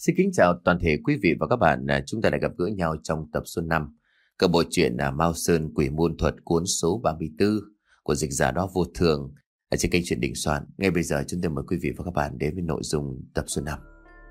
Xin kính chào toàn thể quý vị và các bạn. Chúng ta lại gặp gỡ nhau trong tập số 5 của bộ truyện Mao Sơn Quỷ Môn Thuật cuốn số 34 của dịch giả Đó Vô Thường ở trên kênh Truyện Đình Soạn. Ngay bây giờ chúng tôi mời quý vị và các bạn đến với nội dung tập số 5.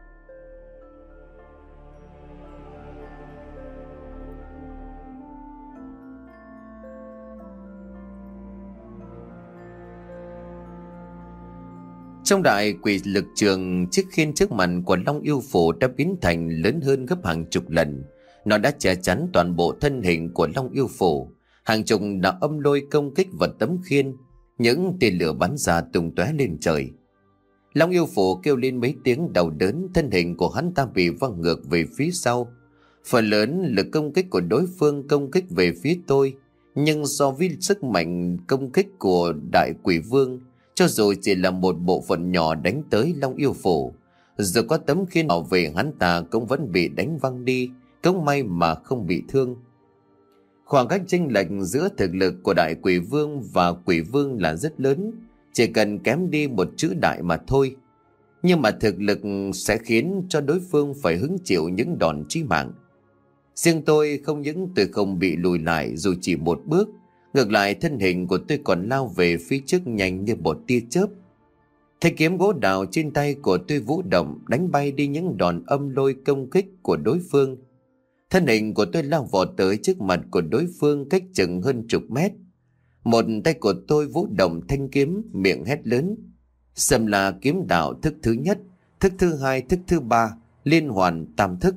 Trong đại quỷ lực trường, chiếc khiên trước mặt của Long Yêu Phổ đã biến thành lớn hơn gấp hàng chục lần. Nó đã che chắn toàn bộ thân hình của Long Yêu Phổ. Hàng chục đạo âm lôi công kích vào tấm khiên, những tia lửa bắn ra tung tóe lên trời. Long Yêu Phổ kêu lên mấy tiếng đau đớn, thân hình của hắn ta bị văng ngược về phía sau. Phần lớn lực công kích của đối phương công kích về phía tôi, nhưng so với sức mạnh công kích của đại quỷ vương, cho dù chỉ là một bộ phận nhỏ đánh tới Long Yêu Phổ, dù có tấm khiên bảo vệ hắn ta cũng vẫn bị đánh văng đi, cũng may mà không bị thương. Khoảng cách chênh lệch giữa thực lực của đại quỷ vương và quỷ vương là rất lớn, chỉ cần kém đi một chữ đại mà thôi. Nhưng mà thực lực sẽ khiến cho đối phương phải hứng chịu những đòn chí mạng. Riêng tôi không những tôi không bị lùi lại dù chỉ một bước, ngược lại thân hình của tôi còn lao về phía trước nhanh như một tia chớp. Thanh kiếm gỗ đào trên tay của tôi vũ động, đánh bay đi những đòn âm lôi công kích của đối phương. Thân hình của tôi lao vọt tới trước mặt của đối phương cách chừng hơn chục mét. Một tay của tôi vũ động thanh kiếm, miệng hét lớn: Sầm là kiếm đạo thức thứ nhất, thức thứ hai, thức thứ ba, liên hoàn tam thức.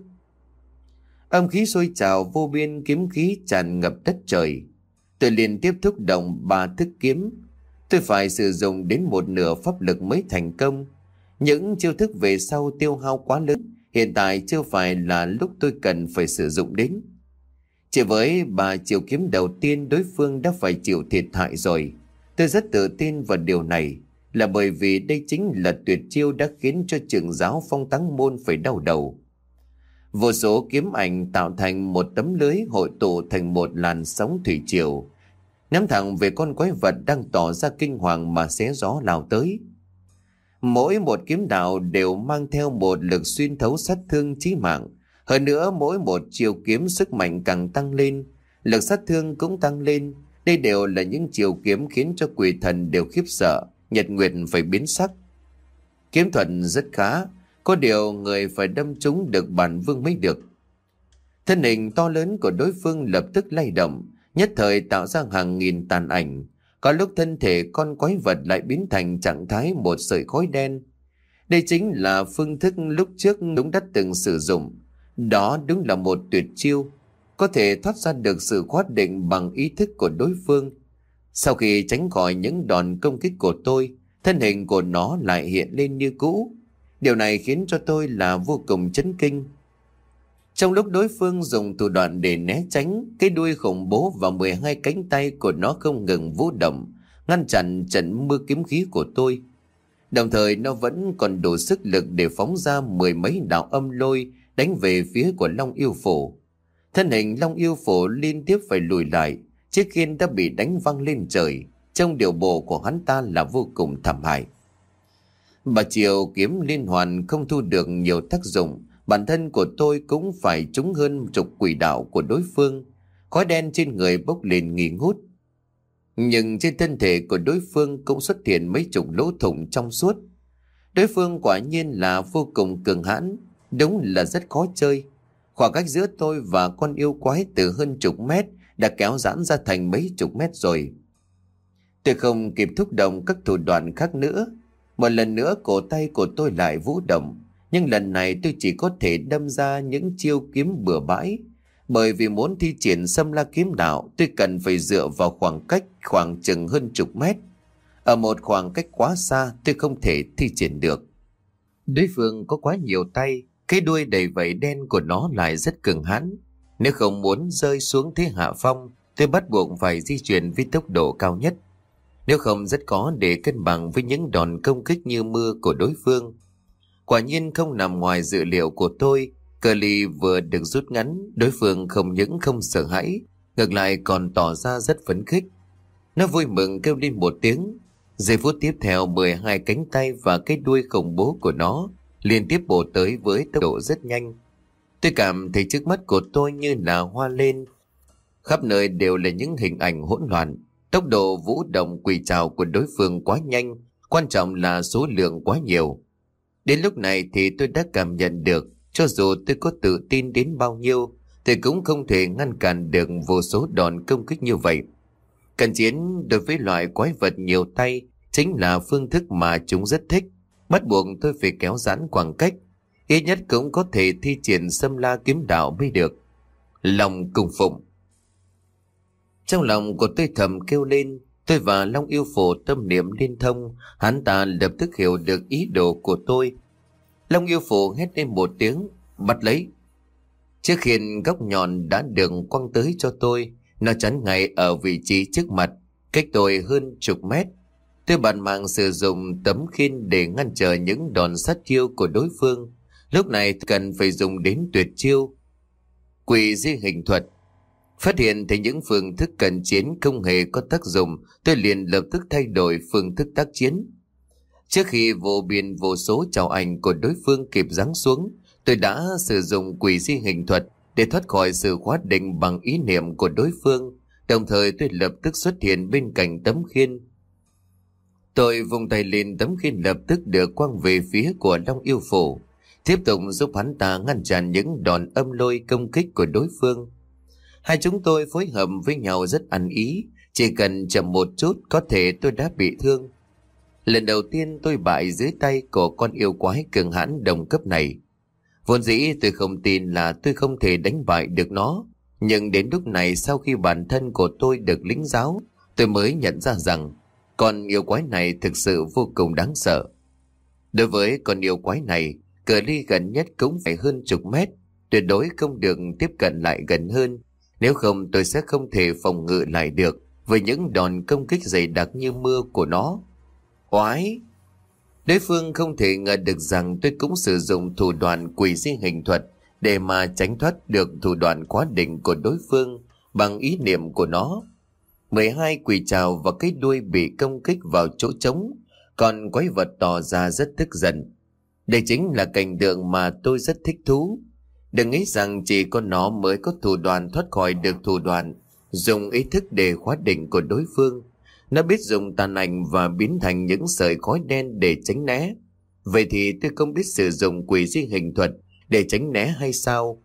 Âm khí sôi trào vô biên, kiếm khí tràn ngập đất trời. Tôi liên tiếp thúc động 3 thức kiếm. Tôi phải sử dụng đến một nửa pháp lực mới thành công. Những chiêu thức về sau tiêu hao quá lớn, hiện tại chưa phải là lúc tôi cần phải sử dụng đến. Chỉ với 3 chiêu kiếm đầu tiên, đối phương đã phải chịu thiệt hại rồi. Tôi rất tự tin vào điều này, là bởi vì đây chính là tuyệt chiêu đã khiến cho trưởng giáo Phong Táng Môn phải đau đầu. Vô số kiếm ảnh tạo thành một tấm lưới hội tụ thành một làn sóng thủy triều, ném thẳng về con quái vật đang tỏ ra kinh hoàng mà xé gió lao tới. Mỗi một kiếm đạo đều mang theo một lực xuyên thấu sát thương chí mạng. Hơn nữa mỗi một chiều kiếm sức mạnh càng tăng lên, lực sát thương cũng tăng lên. Đây đều là những chiều kiếm khiến cho quỷ thần đều khiếp sợ, nhật nguyệt phải biến sắc. Kiếm thuật rất khá, có điều người phải đâm trúng được bản vương mới được. Thân hình to lớn của đối phương lập tức lay động, nhất thời tạo ra hàng nghìn tàn ảnh. Có lúc thân thể con quái vật lại biến thành trạng thái một sợi khói đen. Đây chính là phương thức lúc trước đúng đã từng sử dụng. Đó đúng là một tuyệt chiêu, có thể thoát ra được sự khoát định bằng ý thức của đối phương. Sau khi tránh khỏi những đòn công kích của tôi, thân hình của nó lại hiện lên như cũ. Điều này khiến cho tôi là vô cùng chấn kinh. Trong lúc đối phương dùng thủ đoạn để né tránh, cái đuôi khủng bố và 12 cánh tay của nó không ngừng vũ động, ngăn chặn trận mưa kiếm khí của tôi. Đồng thời nó vẫn còn đủ sức lực để phóng ra 10 mấy đạo âm lôi đánh về phía của Long Yêu Phổ. Thân hình Long Yêu Phổ liên tiếp phải lùi lại, chiếc khiên đã bị đánh văng lên trời. Trong điều bộ của hắn ta là vô cùng thảm hại. Bà chiều kiếm liên hoàn không thu được nhiều tác dụng, bản thân của tôi cũng phải trúng hơn chục quỷ đạo của đối phương. Khói đen trên người bốc lên nghi ngút. Nhưng trên thân thể của đối phương cũng xuất hiện mấy chục lỗ thủng trong suốt. Đối phương quả nhiên là vô cùng cường hãn, đúng là rất khó chơi. Khoảng cách giữa tôi và con yêu quái từ hơn chục mét đã kéo giãn ra thành mấy chục mét rồi. Tôi không kịp thúc động các thủ đoạn khác nữa. Một lần nữa cổ tay của tôi lại vũ động, nhưng lần này tôi chỉ có thể đâm ra những chiêu kiếm bừa bãi. Bởi vì muốn thi triển Xâm La kiếm đạo, tôi cần phải dựa vào khoảng cách khoảng chừng hơn chục mét. Ở một khoảng cách quá xa tôi không thể thi triển được. Đối phương có quá nhiều tay, cái đuôi đầy vảy đen của nó lại rất cường hãn. Nếu không muốn rơi xuống thế hạ phong, tôi bắt buộc phải di chuyển với tốc độ cao nhất. Nếu không rất khó để cân bằng với những đòn công kích như mưa của đối phương. Quả nhiên không nằm ngoài dự liệu của tôi. Cờ ly vừa được rút ngắn, đối phương không những không sợ hãi, ngược lại còn tỏ ra rất phấn khích. Nó vui mừng kêu lên một tiếng. Giây phút tiếp theo 12 cánh tay và cái đuôi khủng bố của nó liên tiếp bổ tới với tốc độ rất nhanh. Tôi cảm thấy trước mắt của tôi như là hoa lên, khắp nơi đều là những hình ảnh hỗn loạn. Tốc độ vũ động quỳ trào của đối phương quá nhanh, quan trọng là số lượng quá nhiều. Đến lúc này thì tôi đã cảm nhận được, cho dù tôi có tự tin đến bao nhiêu thì cũng không thể ngăn cản được vô số đòn công kích như vậy. Cận chiến đối với loại quái vật nhiều tay chính là phương thức mà chúng rất thích, bắt buộc tôi phải kéo giãn khoảng cách, ít nhất cũng có thể thi triển Xâm La kiếm đạo mới được. Lòng cung phụng. Trong lòng của tôi thầm kêu lên, tôi và Long Yêu Phổ tâm niệm liên thông, hắn ta lập tức hiểu được ý đồ của tôi. Long Yêu Phổ hét lên một tiếng, bắt lấy. Chiếc khiên góc nhọn đã được quăng tới cho tôi, nó chắn ngay ở vị trí trước mặt, cách tôi hơn chục mét. Tôi bận mạng sử dụng tấm khiên để ngăn trở những đòn sát chiêu của đối phương. Lúc này cần phải dùng đến tuyệt chiêu Quỷ Di Hình Thuật. Phát hiện thấy những phương thức cận chiến không hề có tác dụng, tôi liền lập tức thay đổi phương thức tác chiến. Trước khi vô biên vô số trảo ảnh của đối phương kịp giáng xuống, tôi đã sử dụng Quỷ Di Hình Thuật để thoát khỏi sự khóa định bằng ý niệm của đối phương. Đồng thời tôi lập tức xuất hiện bên cạnh tấm khiên. Tôi vung tay lên, tấm khiên lập tức được quăng về phía của Long Yêu Phổ, tiếp tục giúp hắn ta ngăn chặn những đòn âm lôi công kích của đối phương. Hai chúng tôi phối hợp với nhau rất ăn ý, chỉ cần chậm một chút có thể tôi đã bị thương. Lần đầu tiên tôi bại dưới tay của con yêu quái cường hãn đồng cấp này. Vốn dĩ tôi không tin là tôi không thể đánh bại được nó, nhưng đến lúc này sau khi bản thân của tôi được lĩnh giáo, tôi mới nhận ra rằng con yêu quái này thực sự vô cùng đáng sợ. Đối với con yêu quái này, cự ly gần nhất cũng phải hơn chục mét, tuyệt đối không được tiếp cận lại gần hơn. Nếu không tôi sẽ không thể phòng ngự lại được với những đòn công kích dày đặc như mưa của nó. Oái! Đối phương không thể ngờ được rằng tôi cũng sử dụng thủ đoạn Quỷ Di Hình Thuật để mà tránh thoát được thủ đoạn quá đỉnh của đối phương bằng ý niệm của nó. 12 quỷ trào và cái đuôi bị công kích vào chỗ trống, còn quái vật tỏ ra rất tức giận. Đây chính là cảnh tượng mà tôi rất thích thú. Đừng nghĩ rằng chỉ có nó mới có thủ đoạn thoát khỏi được thủ đoạn dùng ý thức để khóa định của đối phương. Nó biết dùng tàn ảnh và biến thành những sợi khói đen để tránh né. Vậy thì tôi không biết sử dụng Quỷ Di Hình Thuật để tránh né hay sao?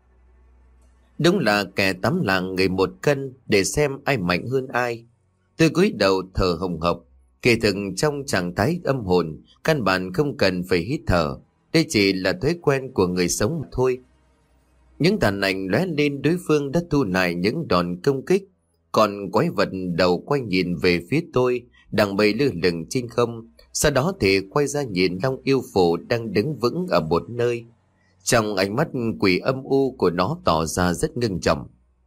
Đúng là kẻ tắm lạng người một cân để xem ai mạnh hơn ai. Tôi cúi đầu thở hồng hộc, kỳ thực trong trạng thái âm hồn, căn bản không cần phải hít thở. Đây chỉ là thói quen của người sống mà thôi. Những tàn ảnh lóe lên, đối phương đã thu lại những đòn công kích. Còn quái vật đầu quay nhìn về phía tôi, đang bay lơ lửng trên không. Sau đó thì quay ra nhìn Long Yêu Phổ đang đứng vững ở một nơi. Trong ánh mắt quỷ âm u của nó tỏ ra rất ngưng trọng.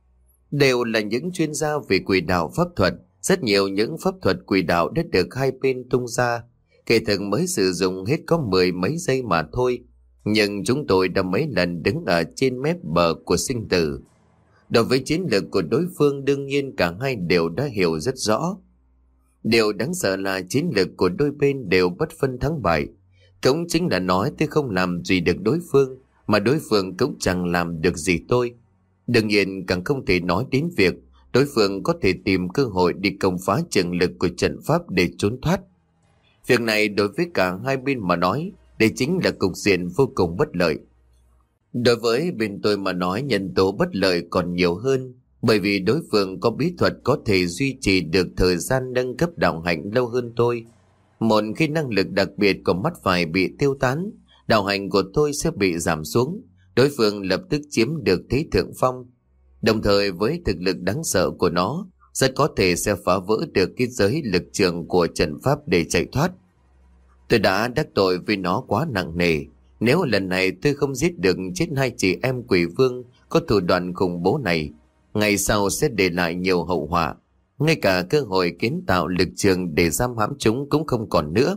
Đều là những chuyên gia về quỷ đạo pháp thuật. Rất nhiều những pháp thuật quỷ đạo đã được hai bên tung ra. Kể thực mới sử dụng hết có 10 mấy giây mà thôi. Nhưng chúng tôi đã mấy lần đứng ở trên mép bờ của sinh tử. Đối với chiến lược của đối phương, đương nhiên cả hai đều đã hiểu rất rõ. Điều đáng sợ là chiến lược của đôi bên đều bất phân thắng bại. Cũng chính là nói tôi không làm gì được đối phương, mà đối phương cũng chẳng làm được gì tôi. Đương nhiên càng không thể nói đến việc đối phương có thể tìm cơ hội đi công phá trường lực của trận pháp để trốn thoát. Việc này đối với cả hai bên mà nói, đây chính là cục diện vô cùng bất lợi. Đối với bên tôi mà nói, nhân tố bất lợi còn nhiều hơn, bởi vì đối phương có bí thuật có thể duy trì được thời gian nâng cấp đạo hạnh lâu hơn tôi. Một khi năng lực đặc biệt của mắt phải bị tiêu tán, đạo hạnh của tôi sẽ bị giảm xuống, đối phương lập tức chiếm được thế thượng phong. Đồng thời với thực lực đáng sợ của nó, rất có thể sẽ phá vỡ được cái giới lực trường của trận pháp để chạy thoát. Tôi đã đắc tội với nó quá nặng nề. Nếu lần này tôi không giết được chết hai chị em quỷ vương có thủ đoạn khủng bố này, ngày sau sẽ để lại nhiều hậu họa. Ngay cả cơ hội kiến tạo lực trường để giam hãm chúng cũng không còn nữa.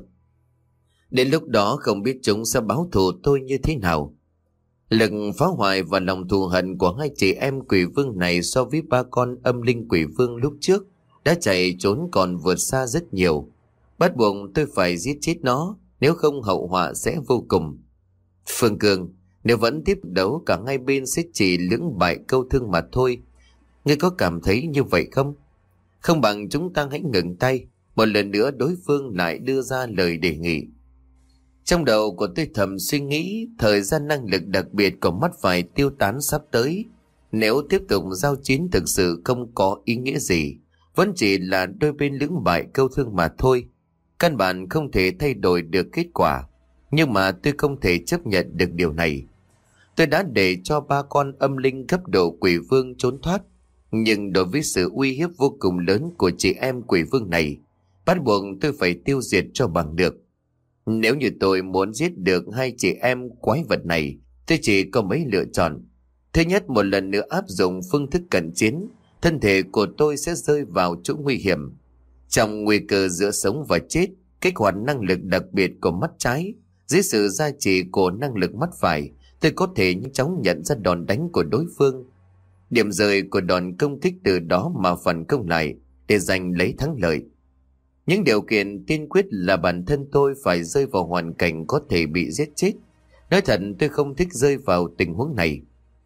Đến lúc đó không biết chúng sẽ báo thù tôi như thế nào. Lực phá hoại và lòng thù hận của hai chị em quỷ vương này so với ba con âm linh quỷ vương lúc trước đã chạy trốn còn vượt xa rất nhiều. Bắt buộc tôi phải giết chết nó, nếu không hậu họa sẽ vô cùng. Phương Cương, nếu vẫn tiếp đấu cả hai bên sẽ chỉ lưỡng bại câu thương mà thôi. Ngươi có cảm thấy như vậy không? Không bằng chúng ta hãy ngừng tay. Một lần nữa đối phương lại đưa ra lời đề nghị. Trong đầu của tôi thầm suy nghĩ thời gian năng lực đặc biệt của mắt phải tiêu tán sắp tới. Nếu tiếp tục giao chiến thực sự không có ý nghĩa gì, vẫn chỉ là đôi bên lưỡng bại câu thương mà thôi. Căn bản không thể thay đổi được kết quả. Nhưng mà tôi không thể chấp nhận được điều này. Tôi đã để cho ba con âm linh cấp độ quỷ vương trốn thoát. Nhưng đối với sự uy hiếp vô cùng lớn của chị em quỷ vương này, bắt buộc tôi phải tiêu diệt cho bằng được. Nếu như tôi muốn giết được hai chị em quái vật này, tôi chỉ có mấy lựa chọn. Thứ nhất, một lần nữa áp dụng phương thức cận chiến, thân thể của tôi sẽ rơi vào chỗ nguy hiểm. Trong nguy cơ giữa sống và chết, kích hoạt năng lực đặc biệt của mắt trái, dưới sự gia trì của năng lực mắt phải, tôi có thể nhanh chóng nhận ra đòn đánh của đối phương. Điểm rơi của đòn công kích từ đó mà phản công lại để giành lấy thắng lợi. Những điều kiện tiên quyết là bản thân tôi phải rơi vào hoàn cảnh có thể bị giết chết. Nói thật tôi không thích rơi vào tình huống này.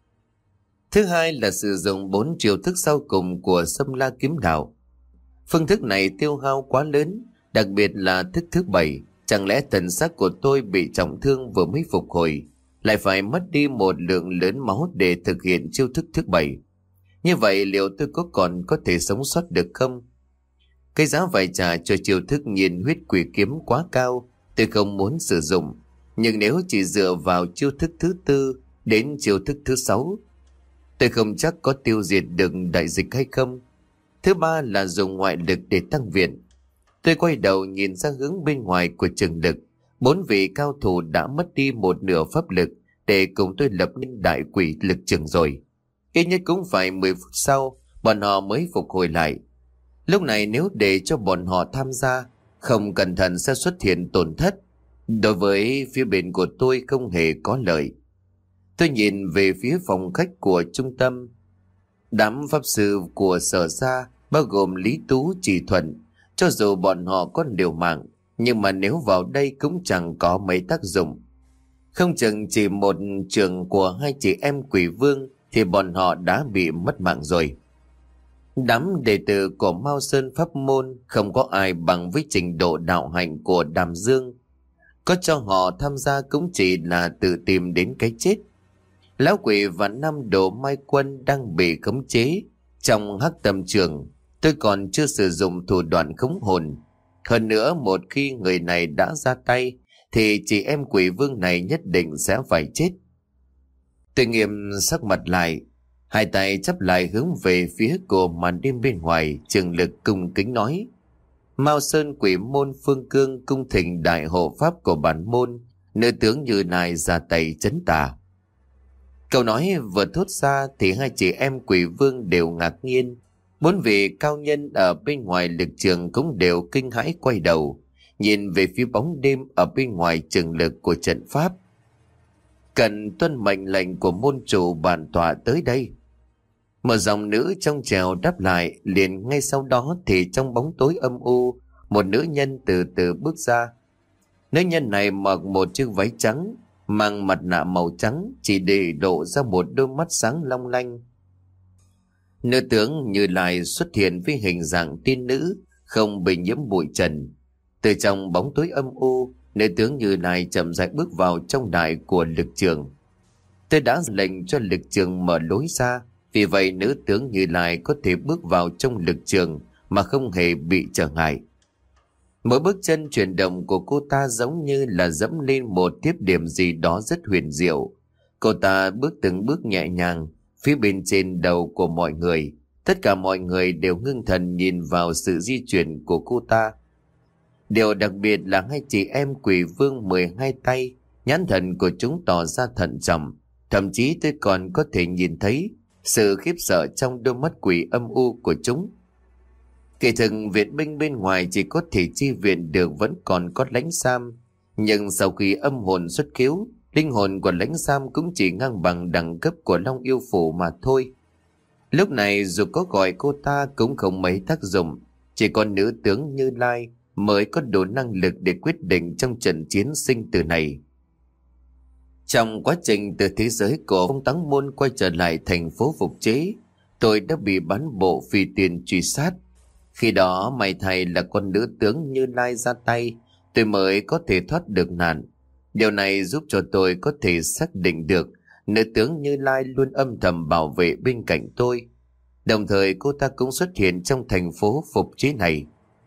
Thứ hai là sử dụng 4 chiêu thức sau cùng của Sâm La kiếm đạo. Phương thức này tiêu hao quá lớn, đặc biệt là thức thứ 7. Chẳng lẽ thần xác của tôi bị trọng thương vừa mới phục hồi, lại phải mất đi một lượng lớn máu để thực hiện chiêu thức thứ 7. Như vậy liệu tôi còn có thể sống sót được không? Cái giá phải trả cho chiêu thức nhiên huyết quỷ kiếm quá cao, tôi không muốn sử dụng. Nhưng nếu chỉ dựa vào chiêu thức thứ 4 đến chiêu thức thứ 6, tôi không chắc có tiêu diệt được đại dịch hay không. Thứ ba là dùng ngoại lực để tăng viện. Tôi quay đầu nhìn ra hướng bên ngoài của trường lực. 4 vị cao thủ đã mất đi một nửa pháp lực để cùng tôi lập nên đại quỷ lực trường rồi. Ít nhất cũng phải 10 phút sau bọn họ mới phục hồi lại. Lúc này nếu để cho bọn họ tham gia, không cẩn thận sẽ xuất hiện tổn thất. Đối với phía bên của tôi không hề có lợi. Tôi nhìn về phía phòng khách của trung tâm. Đám pháp sư của Sở Gia bao gồm Lý Tú, Chỉ Thuận, cho dù bọn họ có liều mạng, nhưng mà nếu vào đây cũng chẳng có mấy tác dụng. Không chừng chỉ một trường của hai chị em quỷ vương thì bọn họ đã bị mất mạng rồi. Đám đệ tử của Mao Sơn Pháp Môn không có ai bằng với trình độ đạo hạnh của Đàm Dương. Có cho họ tham gia cũng chỉ là tự tìm đến cái chết. Lão quỷ và 5 đồ mai quân đang bị khống chế trong hắc tâm trường. Tôi còn chưa sử dụng thủ đoạn khống hồn. Hơn nữa một khi người này đã ra tay thì chị em quỷ vương này nhất định sẽ phải chết. Tôi nghiêm sắc mặt lại, hai tay chắp lại hướng về phía của màn đêm bên ngoài, trường lực cung kính nói: Mao Sơn quỷ môn Phương Cương cung thỉnh đại hộ pháp của bản môn, nữ tướng Như Lai ra tay trấn tà. Câu nói vừa thốt ra thì hai chị em quỷ vương đều ngạc nhiên. 4 vị cao nhân ở bên ngoài lực trường cũng đều kinh hãi quay đầu, nhìn về phía bóng đêm ở bên ngoài trường lực của trận pháp. Cần tuân mệnh lệnh của môn chủ bản tọa tới đây. Một dòng nữ trong trèo đáp lại, liền ngay sau đó thì trong bóng tối âm u, một nữ nhân từ từ bước ra. Nữ nhân này mặc một chiếc váy trắng, mang mặt nạ màu trắng, chỉ để lộ ra một đôi mắt sáng long lanh. Nữ tướng Như Lai xuất hiện với hình dạng tiên nữ, không bị nhiễm bụi trần. Từ trong bóng tối âm u, nữ tướng Như Lai chậm rãi bước vào trong đại của lực trường. Tôi đã lệnh cho lực trường mở lối ra, vì vậy nữ tướng Như Lai có thể bước vào trong lực trường mà không hề bị trở ngại. Mỗi bước chân chuyển động của cô ta giống như là dẫm lên một tiếp điểm gì đó rất huyền diệu. Cô ta bước từng bước nhẹ nhàng, phía bên trên đầu của mọi người. Tất cả mọi người đều ngưng thần nhìn vào sự di chuyển của cô ta. Điều đặc biệt là hai chị em quỷ vương 12 tay, nhãn thần của chúng tỏ ra thận trọng. Thậm chí tôi còn có thể nhìn thấy sự khiếp sợ trong đôi mắt quỷ âm u của chúng. Kỳ thực viện binh bên ngoài chỉ có thể chi viện được vẫn còn có Lãnh Sam. Nhưng sau khi âm hồn xuất khiếu, linh hồn của Lãnh Sam cũng chỉ ngang bằng đẳng cấp của Long Yêu Phủ mà thôi. Lúc này dù có gọi cô ta cũng không mấy tác dụng. Chỉ có nữ tướng Như Lai mới có đủ năng lực để quyết định trong trận chiến sinh tử này. Trong quá trình từ thế giới của Phong Táng Môn quay trở lại thành phố phục chế, tôi đã bị bán bộ phi tiền truy sát. Khi đó may thay là con nữ tướng Như Lai ra tay, tôi mới có thể thoát được nạn. Điều này giúp cho tôi có thể xác định được nữ tướng Như Lai luôn âm thầm bảo vệ bên cạnh tôi. Đồng thời cô ta cũng xuất hiện trong thành phố phục chế này.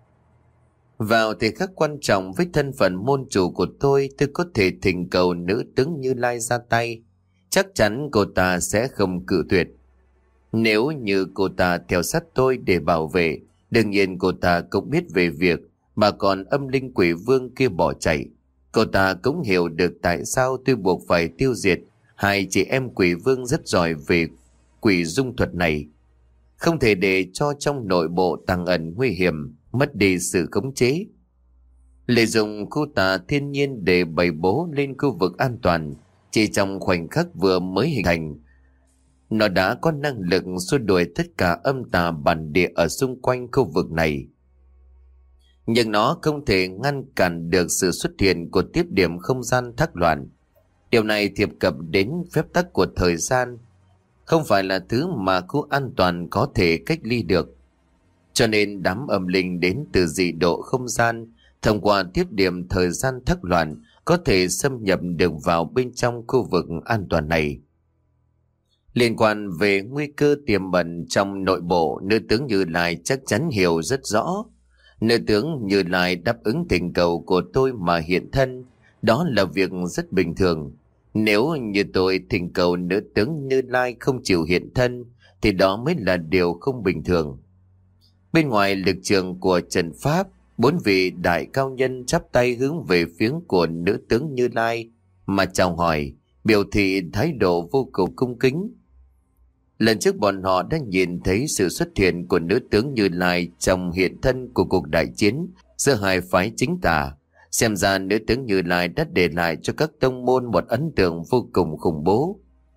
Vào thời khắc quan trọng với thân phận môn chủ của tôi có thể thỉnh cầu nữ tướng Như Lai ra tay. Chắc chắn cô ta sẽ không cự tuyệt. Nếu như cô ta theo sát tôi để bảo vệ, đương nhiên cô ta cũng biết về việc mà còn âm linh quỷ vương kia bỏ chạy. Cô ta cũng hiểu được tại sao tôi buộc phải tiêu diệt hai chị em quỷ vương rất giỏi về quỷ dung thuật này. Không thể để cho trong nội bộ tàng ẩn nguy hiểm, mất đi sự khống chế. Lợi dụng khu tà thiên nhiên để bày bố lên khu vực an toàn, chỉ trong khoảnh khắc vừa mới hình thành, nó đã có năng lực xua đuổi tất cả âm tà bản địa ở xung quanh khu vực này. Nhưng nó không thể ngăn cản được sự xuất hiện của tiếp điểm không gian thác loạn. Điều này thiệp cập đến phép tắc của thời gian, không phải là thứ mà khu an toàn có thể cách ly được. Cho nên đám âm linh đến từ dị độ không gian, thông qua tiếp điểm thời gian thác loạn, có thể xâm nhập được vào bên trong khu vực an toàn này. Liên quan về nguy cơ tiềm ẩn trong nội bộ, nữ tướng Như Lai chắc chắn hiểu rất rõ. Nữ tướng Như Lai đáp ứng thỉnh cầu của tôi mà hiện thân, đó là việc rất bình thường. Nếu như tôi thỉnh cầu nữ tướng Như Lai không chịu hiện thân, thì đó mới là điều không bình thường. Bên ngoài lực trường của trận pháp, 4 vị đại cao nhân chắp tay hướng về phía của nữ tướng Như Lai mà chào hỏi, biểu thị thái độ vô cùng cung kính. Lần trước bọn họ đã nhìn thấy sự xuất hiện của nữ tướng Như Lai trong hiện thân của cuộc đại chiến giữa hai phái chính tà. Xem ra nữ tướng Như Lai đã để lại cho các tông môn một ấn tượng vô cùng khủng bố.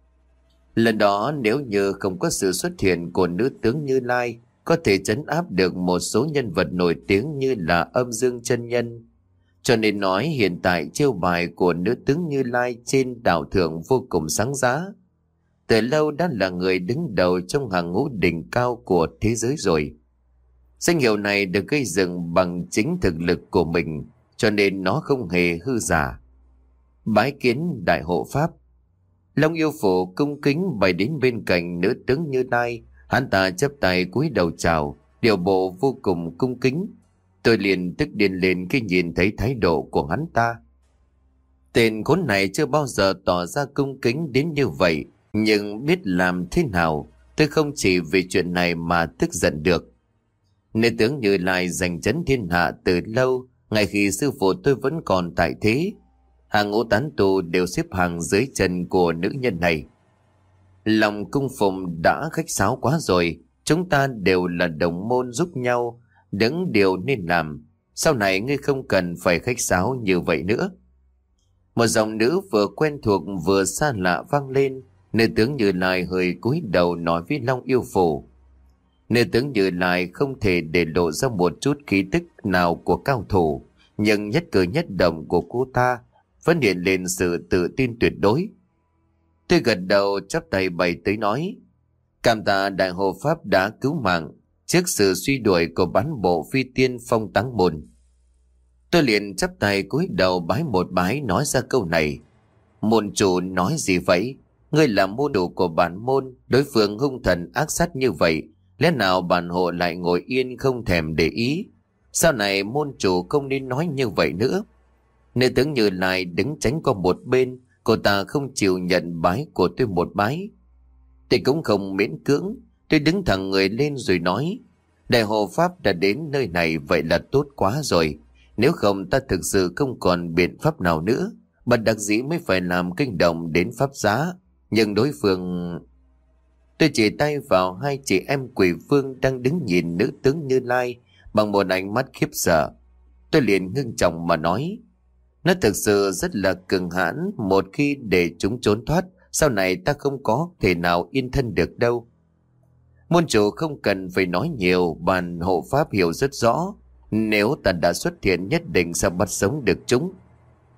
Lần đó nếu như không có sự xuất hiện của nữ tướng Như Lai, có thể trấn áp được một số nhân vật nổi tiếng như là Âm Dương Chân Nhân. Cho nên nói hiện tại chiêu bài của nữ tướng Như Lai trên đạo thượng vô cùng sáng giá. Từ lâu đã là người đứng đầu trong hàng ngũ đỉnh cao của thế giới rồi. Danh hiệu này được gây dựng bằng chính thực lực của mình, cho nên nó không hề hư giả. Bái kiến đại hộ pháp. Long Yêu Phổ cung kính bày đến bên cạnh nữ tướng Như Lai. Hắn ta chắp tay cúi đầu chào, điều bộ vô cùng cung kính. Tôi liền tức điên lên khi nhìn thấy thái độ của hắn ta. Tên khốn này chưa bao giờ tỏ ra cung kính đến như vậy, nhưng biết làm thế nào, tôi không chỉ vì chuyện này mà tức giận được. Nữ tướng Như Lai giành chấn thiên hạ từ lâu, ngay khi sư phụ tôi vẫn còn tại thế. Hàng ngũ tán tu đều xếp hàng dưới chân của nữ nhân này. Lòng cung phụng đã khách sáo quá rồi, chúng ta đều là đồng môn giúp nhau, những điều nên làm. Sau này ngươi không cần phải khách sáo như vậy nữa. Một giọng nữ vừa quen thuộc vừa xa lạ vang lên. Nữ tướng Như Lai hơi cúi đầu nói với Long Yêu Phổ. Nữ tướng Như Lai không thể để lộ ra một chút khí tức nào của cao thủ, nhưng nhất cử nhất động của cô ta vẫn hiện lên sự tự tin tuyệt đối. Tôi gật đầu chắp tay bày tới nói, cảm tạ đại hộ pháp đã cứu mạng trước sự suy đuổi của bán bộ phi tiên Phong Táng Môn. Tôi liền chắp tay cúi đầu bái một bái nói ra câu này. Môn chủ nói gì vậy? Ngươi là môn chủ của bản môn, đối phương hung thần ác sát như vậy, lẽ nào bản hộ lại ngồi yên không thèm để ý? Sau này môn chủ không nên nói như vậy nữa. Nữ tướng Như Lai đứng tránh qua một bên, cô ta không chịu nhận bái của tôi một bái. Tôi cũng không miễn cưỡng, tôi đứng thẳng người lên rồi nói, đại hộ pháp đã đến nơi này vậy là tốt quá rồi. Nếu không ta thực sự không còn biện pháp nào nữa, bất đắc dĩ mới phải làm kinh động đến pháp giá. Nhưng đối phương... Tôi chỉ tay vào hai chị em quỷ vương đang đứng nhìn nữ tướng Như Lai bằng một ánh mắt khiếp sợ. Tôi liền ngưng trọng mà nói, nó thực sự rất là cường hãn, một khi để chúng trốn thoát, sau này ta không có thể nào yên thân được đâu. Môn chủ không cần phải nói nhiều, bản hộ pháp hiểu rất rõ, nếu ta đã xuất hiện nhất định sẽ bắt sống được chúng.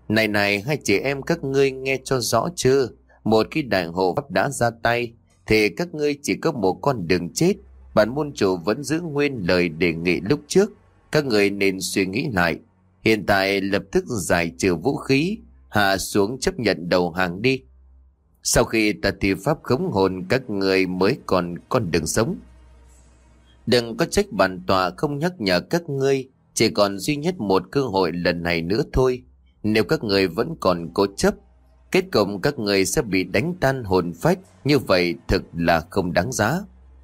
Này này, hai chị em các ngươi nghe cho rõ chưa? Một khi đại hộ pháp đã ra tay thì các ngươi chỉ có một con đường chết. Bản môn chủ vẫn giữ nguyên lời đề nghị lúc trước. Các người nên suy nghĩ lại. Hiện tại lập tức giải trừ vũ khí, hạ xuống chấp nhận đầu hàng đi. Sau khi ta thi pháp khống hồn, các người mới còn con đường sống. Đừng có trách bản tọa không nhắc nhở các ngươi. Chỉ còn duy nhất một cơ hội lần này nữa thôi. Nếu các người vẫn còn cố chấp, kết cục các người sẽ bị đánh tan hồn phách. Như vậy thực là không đáng giá.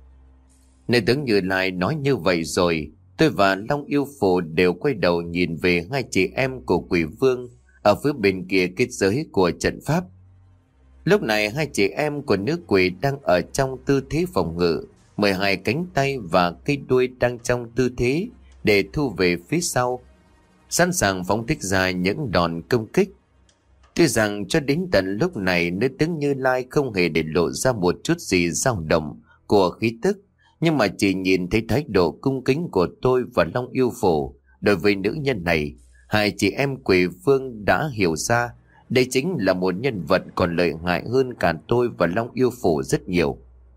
Nơi tướng Như Lai nói như vậy rồi, tôi và Long Yêu Phù đều quay đầu nhìn về hai chị em của Quỷ Vương ở phía bên kia kết giới của trận pháp. Lúc này hai chị em của nữ quỷ đang ở trong tư thế phòng ngự, 12 cánh tay và cây đuôi đang trong tư thế để thu về phía sau, sẵn sàng phóng thích ra những đòn công kích. Tuy rằng cho đến tận lúc này nữ tướng Như Lai không hề để lộ ra một chút gì dao động của khí tức, nhưng mà chỉ nhìn thấy thái độ cung kính của tôi và Long Yêu Phù đối với nữ nhân này, hai chị em Quỷ Vương đã hiểu ra đây chính là một nhân vật còn lợi hại hơn cả tôi và Long Yêu Phù rất nhiều.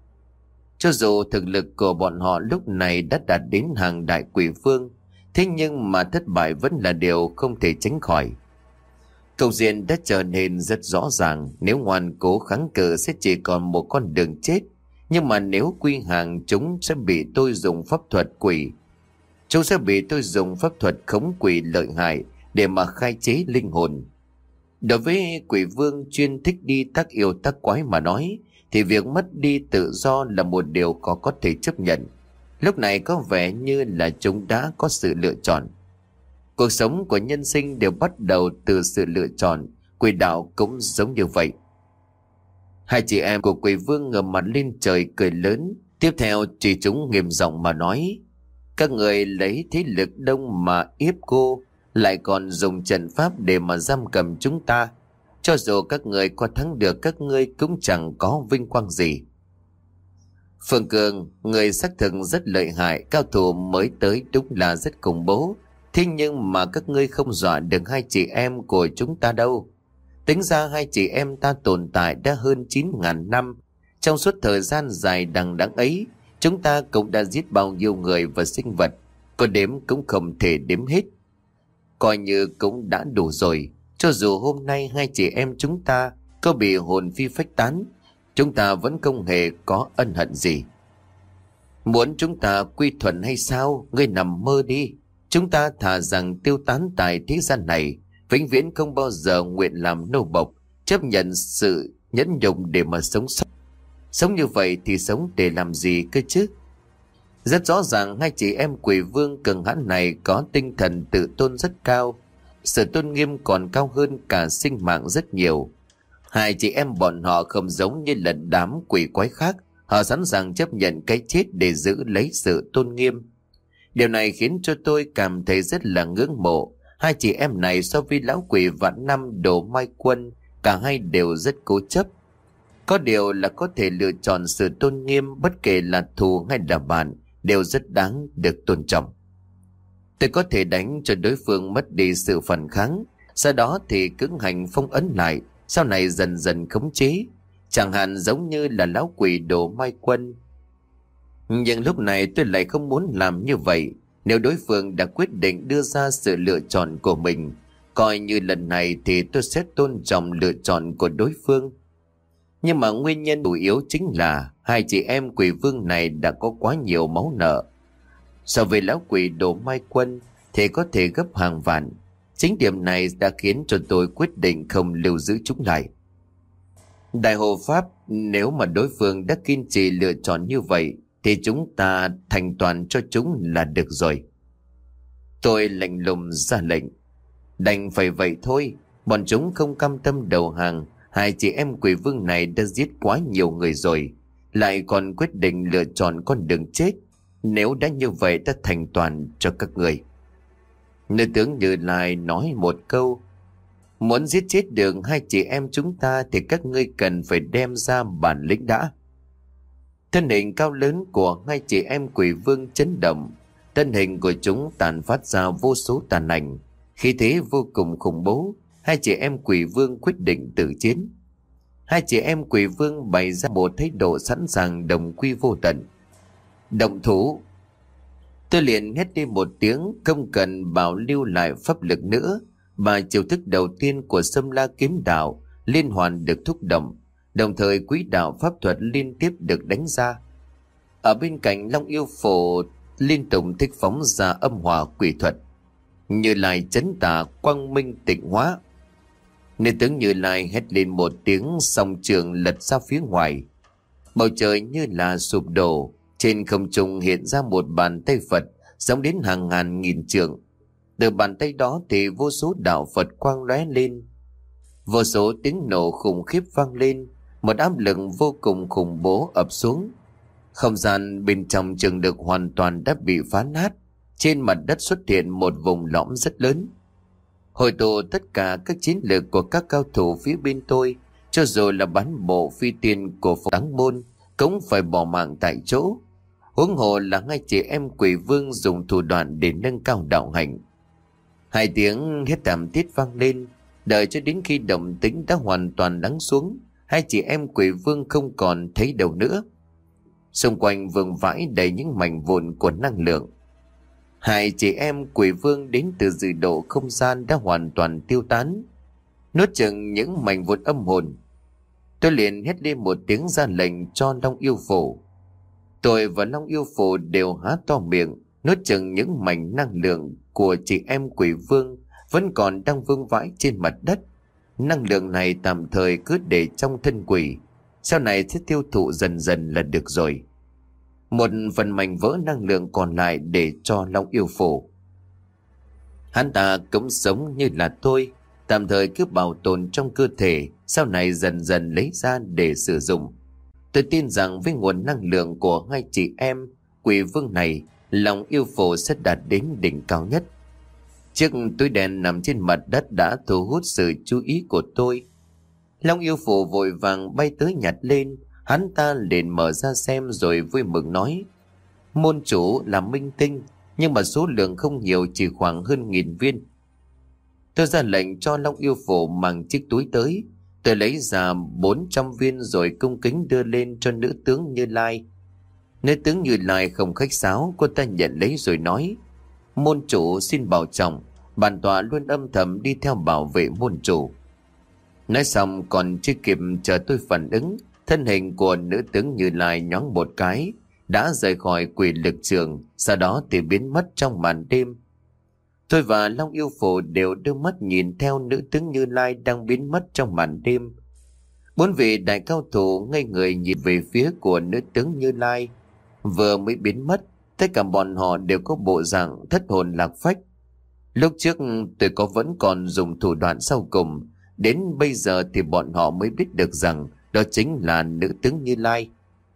Cho dù thực lực của bọn họ lúc này đã đạt đến hàng đại quỷ vương, thế nhưng mà thất bại vẫn là điều không thể tránh khỏi. Cục diện đã trở nên rất rõ ràng, nếu ngoan cố kháng cự sẽ chỉ còn một con đường chết. Nhưng mà nếu quy hàng, chúng sẽ bị tôi dùng pháp thuật quỷ. Chúng sẽ bị tôi dùng pháp thuật khống quỷ lợi hại để mà khai chế linh hồn. Đối với quỷ vương chuyên thích đi tác yêu tác quái mà nói, thì việc mất đi tự do là một điều có thể chấp nhận. Lúc này có vẻ như là chúng đã có sự lựa chọn. Cuộc sống của nhân sinh đều bắt đầu từ sự lựa chọn, quỷ đạo cũng giống như vậy. Hai chị em của Quỷ Vương ngửa mặt lên trời cười lớn. Tiếp theo chỉ chúng nghiêm giọng mà nói: các người lấy thế lực đông mà yếp cô, lại còn dùng trận pháp để mà giam cầm chúng ta. Cho dù các người có thắng được, các ngươi cũng chẳng có vinh quang gì. Phương Cường, người xác thực rất lợi hại, cao thủ mới tới đúng là rất khủng bố. Thế nhưng mà các ngươi không dọa được hai chị em của chúng ta đâu. Tính ra hai chị em ta tồn tại đã hơn 9.000 năm. Trong suốt thời gian dài đằng đẵng ấy, chúng ta cũng đã giết bao nhiêu người và sinh vật, có đếm cũng không thể đếm hết. Coi như cũng đã đủ rồi. Cho dù hôm nay hai chị em chúng ta có bị hồn phi phách tán, chúng ta vẫn không hề có ân hận gì. Muốn chúng ta quy thuận hay sao? Ngươi nằm mơ đi. Chúng ta thà rằng tiêu tán tại thế gian này, vĩnh viễn không bao giờ nguyện làm nô bộc, chấp nhận sự nhẫn nhục để mà sống sót. Sống như vậy thì sống để làm gì cơ chứ? Rất rõ ràng hai chị em Quỷ Vương cường hãn này có tinh thần tự tôn rất cao. Sự tôn nghiêm còn cao hơn cả sinh mạng rất nhiều. Hai chị em bọn họ không giống như là đám quỷ quái khác. Họ sẵn sàng chấp nhận cái chết để giữ lấy sự tôn nghiêm. Điều này khiến cho tôi cảm thấy rất là ngưỡng mộ. Hai chị em này so với lão quỷ vạn năm Đồ Mai Quân, cả hai đều rất cố chấp. Có điều là có thể lựa chọn sự tôn nghiêm, bất kể là thù hay là bạn, đều rất đáng được tôn trọng. Tôi có thể đánh cho đối phương mất đi sự phản kháng, sau đó thì cứng hành phong ấn lại, sau này dần dần khống chế, chẳng hạn giống như là lão quỷ Đồ Mai Quân. Nhưng lúc này tôi lại không muốn làm như vậy. Nếu đối phương đã quyết định đưa ra sự lựa chọn của mình, coi như lần này thì tôi sẽ tôn trọng lựa chọn của đối phương. Nhưng mà nguyên nhân chủ yếu chính là hai chị em Quỷ Vương này đã có quá nhiều máu nợ. So với lão quỷ Đồ Mai Quân thì có thể gấp hàng vạn. Chính điểm này đã khiến cho tôi quyết định không lưu giữ chúng lại. Đại hộ pháp, nếu mà đối phương đã kiên trì lựa chọn như vậy thì chúng ta thành toàn cho chúng là được rồi. Tôi lạnh lùng ra lệnh. Đành phải vậy thôi. Bọn chúng không cam tâm đầu hàng. Hai chị em Quỷ Vương này đã giết quá nhiều người rồi, lại còn quyết định lựa chọn con đường chết. Nếu đã như vậy ta thành toàn cho các người. Nữ tướng Như Lai nói một câu: muốn giết chết được hai chị em chúng ta thì các ngươi cần phải đem ra bản lĩnh đã. Thân hình cao lớn của hai chị em Quỷ Vương chấn động. Thân hình của chúng tàn phát ra vô số tàn ảnh, khí thế vô cùng khủng bố. hai chị em quỷ vương quyết định tử chiến. Hai chị em quỷ vương bày ra một thái độ sẵn sàng đồng quy vô tận. Động thủ! Tôi liền hét đi một tiếng, không cần bảo lưu lại pháp lực nữa. Và chiêu thức đầu tiên của Sâm La kiếm đạo liên hoàn được thúc động, đồng thời quỹ đạo pháp thuật liên tiếp được đánh ra. Ở bên cạnh, Long Yêu Phổ liên tục thích phóng ra âm hỏa quỷ thuật. Như Lai chấn tà, quang minh tịnh hóa. Nên tướng Như Lai hét lên một tiếng, song trường lật ra phía ngoài. Bầu trời như là sụp đổ, trên không trung hiện ra một bàn tay Phật giống đến hàng ngàn nghìn trượng. Từ bàn tay đó thì vô số đạo Phật quang lóe lên, vô số tiếng nổ khủng khiếp vang lên, một áp lực vô cùng khủng bố ập xuống. Không gian bên trong trường được hoàn toàn đã bị phá nát. Trên mặt đất xuất hiện một vùng lõm rất lớn. Hội tụ tất cả các chiến lược của các cao thủ phía bên tôi, cho dù là bán bộ phi tiên của Phật Táng Môn cũng phải bỏ mạng tại chỗ. Huống hồ là hai chị em quỷ vương dùng thủ đoạn để nâng cao đạo hạnh. Hai tiếng hét thảm thiết vang lên. Đợi cho đến khi động tĩnh đã hoàn toàn lắng xuống, hai chị em quỷ vương không còn thấy đâu nữa. Xung quanh vương vãi đầy những mảnh vụn của năng lượng. Hai chị em quỷ vương đến từ dị độ không gian đã hoàn toàn tiêu tán, nuốt chửng những mảnh vụn âm hồn. Tôi liền hét lên một tiếng ra lệnh cho Long Yêu Phổ. Tôi và Long Yêu Phổ đều há to miệng, nuốt chửng những mảnh năng lượng của chị em quỷ vương vẫn còn đang vương vãi trên mặt đất. Năng lượng này tạm thời cứ để trong thân quỷ, sau này sẽ tiêu thụ dần dần là được rồi. Một phần mảnh vỡ năng lượng còn lại để cho Long Yêu Phổ. Hắn ta cũng sống như là tôi, tạm thời cứ bảo tồn trong cơ thể, sau này dần dần lấy ra để sử dụng. Tôi tin rằng với nguồn năng lượng của hai chị em quỷ vương này, Long Yêu Phổ sẽ đạt đến đỉnh cao nhất. Chiếc túi đèn nằm trên mặt đất đã thu hút sự chú ý của tôi. Long Yêu Phổ vội vàng bay tới nhặt lên. Hắn ta liền mở ra xem rồi vui mừng nói: môn chủ là minh tinh, nhưng mà số lượng không nhiều, chỉ khoảng hơn 1000 viên. Tôi ra lệnh cho Long Yêu Phổ mang chiếc túi tới. Tôi lấy ra 400 viên rồi cung kính đưa lên cho nữ tướng Như Lai. Nữ tướng Như Lai không khách sáo, cô ta nhận lấy rồi nói: môn chủ xin bảo trọng, bản tọa luôn âm thầm đi theo bảo vệ môn chủ. Nói xong còn chưa kịp chờ tôi phản ứng, thân hình của nữ tướng Như Lai nhoáng một cái, đã rời khỏi quỷ lực trường, sau đó thì biến mất trong màn đêm. Tôi và Long Yêu Phổ đều đưa mắt nhìn theo nữ tướng Như Lai đang biến mất trong màn đêm. Bốn vị đại cao thủ ngây người nhìn về phía của nữ tướng Như Lai. Vừa mới biến mất, tất cả bọn họ đều có bộ dạng thất hồn lạc phách. Lúc trước tôi có vẫn còn dùng thủ đoạn sau cùng, đến bây giờ thì bọn họ mới biết được rằng đó chính là nữ tướng Như Lai.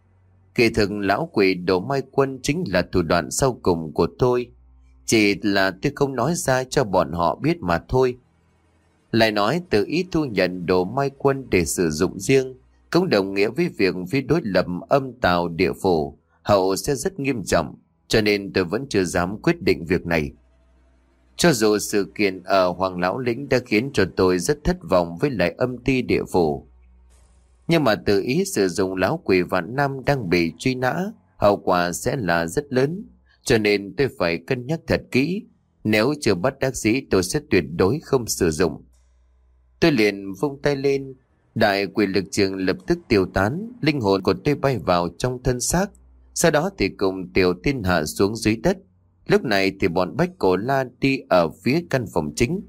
Kỳ thực lão quỷ Đồ Mai Quân chính là thủ đoạn sau cùng của tôi, chỉ là tôi không nói ra cho bọn họ biết mà thôi. Lại nói tự ý thu nhận Đồ Mai Quân để sử dụng riêng cũng đồng nghĩa với việc phía đối lập âm tào địa phủ hậu sẽ rất nghiêm trọng, cho nên tôi vẫn chưa dám quyết định việc này. Cho dù sự kiện ở Hoàng Lão Lĩnh đã khiến cho tôi rất thất vọng với lại âm ty địa phủ, nhưng mà tự ý sử dụng lão quỷ Vạn Nam đang bị truy nã, hậu quả sẽ là rất lớn, cho nên tôi phải cân nhắc thật kỹ. Nếu chưa bắt đắc dĩ tôi sẽ tuyệt đối không sử dụng. Tôi liền vung tay lên, đại quỷ lực trường lập tức tiêu tán, linh hồn của tôi bay vào trong thân xác, sau đó thì cùng Tiểu Tiên hạ xuống dưới đất. Lúc này thì bọn Bách Cổ La đi ở phía căn phòng chính.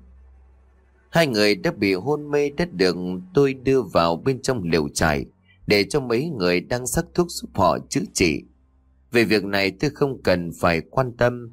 Hai người đã bị hôn mê đã được tôi đưa vào bên trong lều trại để cho mấy người đang sắc thuốc giúp họ chữa trị. Về việc này tôi không cần phải quan tâm.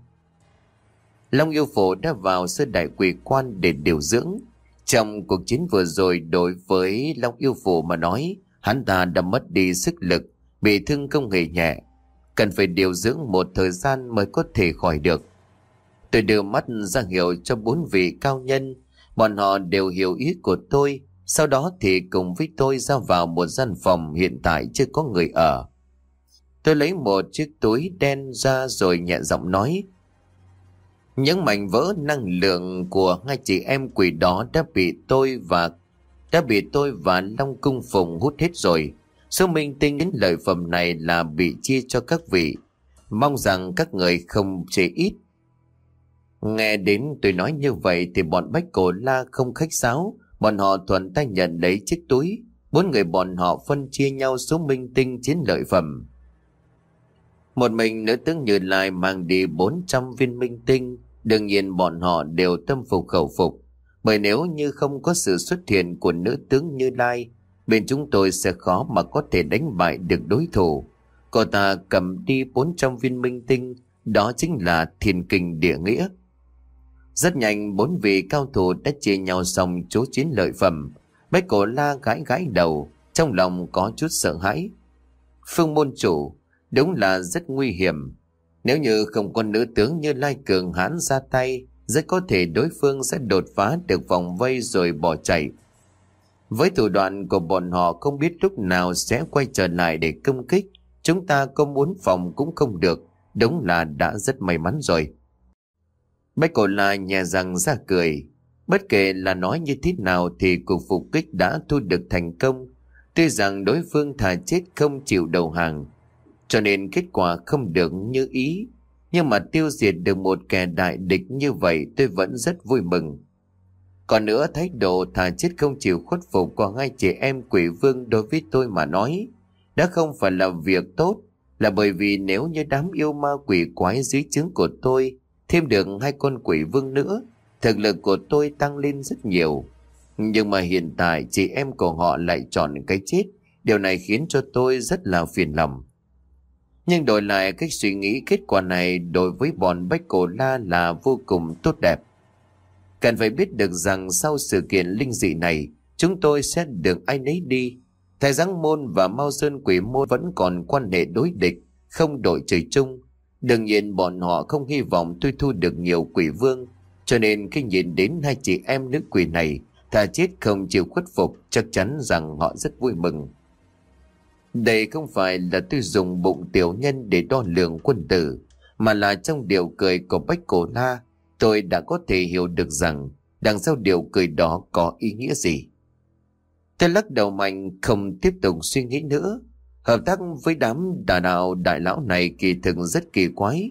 Long Yêu Phổ đã vào sơ đại quỷ quan để điều dưỡng. Trong cuộc chiến vừa rồi, đối với Long Yêu Phổ mà nói, hắn ta đã mất đi sức lực, bị thương không hề nhẹ, cần phải điều dưỡng một thời gian mới có thể khỏi được. Tôi đưa mắt ra hiệu cho bốn vị cao nhân, bọn họ đều hiểu ý của tôi. Sau đó thì cùng với tôi ra vào một gian phòng hiện tại chưa có người ở. Tôi lấy một chiếc túi đen ra rồi nhẹ giọng nói: Những mảnh vỡ năng lượng của hai chị em quỷ đó đã bị tôi và Long Cung Phụng hút hết rồi. Số minh tinh đến lợi phẩm này là bị chia cho các vị. Mong rằng các người không chê ít. Nghe đến tôi nói như vậy thì bọn Bách Cổ La không khách sáo. Bọn họ thuận tay nhận lấy chiếc túi. 4 người bọn họ phân chia nhau số minh tinh chiến lợi phẩm. Một mình nữ tướng Như Lai mang đi 400 viên minh tinh. Đương nhiên bọn họ đều tâm phục khẩu phục. Bởi nếu như không có sự xuất hiện của nữ tướng Như Lai, bên chúng tôi sẽ khó mà có thể đánh bại được đối thủ. Cô ta cầm đi 400 viên minh tinh, đó chính là thiên kinh địa nghĩa. Rất nhanh 4 vị cao thủ đã chia nhau xong chỗ chiến lợi phẩm. Bách Cổ La gãi gãi đầu, trong lòng có chút sợ hãi. Phương môn chủ, đúng là rất nguy hiểm. Nếu như không có nữ tướng Như Lai cường hãn ra tay, rất có thể đối phương sẽ đột phá được vòng vây rồi bỏ chạy. Với thủ đoạn của bọn họ không biết lúc nào sẽ quay trở lại để công kích. Chúng ta có muốn phòng cũng không được, đúng là đã rất may mắn rồi. Bách Cổ La nhè răng ra cười. Bất kể là nói như thế nào thì cuộc phục kích đã thu được thành công. Tuy rằng đối phương thà chết không chịu đầu hàng, cho nên kết quả không được như ý. Nhưng mà tiêu diệt được một kẻ đại địch như vậy tôi vẫn rất vui mừng. Còn nữa, thái độ thà chết không chịu khuất phục của hai chị em quỷ vương đối với tôi mà nói đã không phải là việc tốt, là bởi vì nếu như đám yêu ma quỷ quái dưới trướng của tôi thêm được 2 con quỷ vương nữa, thực lực của tôi tăng lên rất nhiều. Nhưng mà hiện tại chị em của họ lại chọn cái chết, điều này khiến cho tôi rất là phiền lòng. Nhưng đổi lại cách suy nghĩ, kết quả này đối với bọn Bách Cổ La là vô cùng tốt đẹp. Cần phải biết được rằng sau sự kiện linh dị này, chúng tôi sẽ được ai nấy đi. Thái Giáng Môn và Mao Sơn Quỷ Môn vẫn còn quan hệ đối địch, không đội trời chung. Đương nhiên bọn họ không hy vọng tôi thu được nhiều quỷ vương, cho nên khi nhìn đến hai chị em nữ quỷ này, thà chết không chịu khuất phục, chắc chắn rằng họ rất vui mừng. Đây không phải là tôi dùng bụng tiểu nhân để đo lường quân tử, mà là trong điều cười của Bách Cổ La, tôi đã có thể hiểu được rằng đằng sau điều cười đó có ý nghĩa gì. Tôi lắc đầu mạnh, không tiếp tục suy nghĩ nữa. Hợp tác với đám đà đạo đại lão này kỳ thực rất kỳ quái.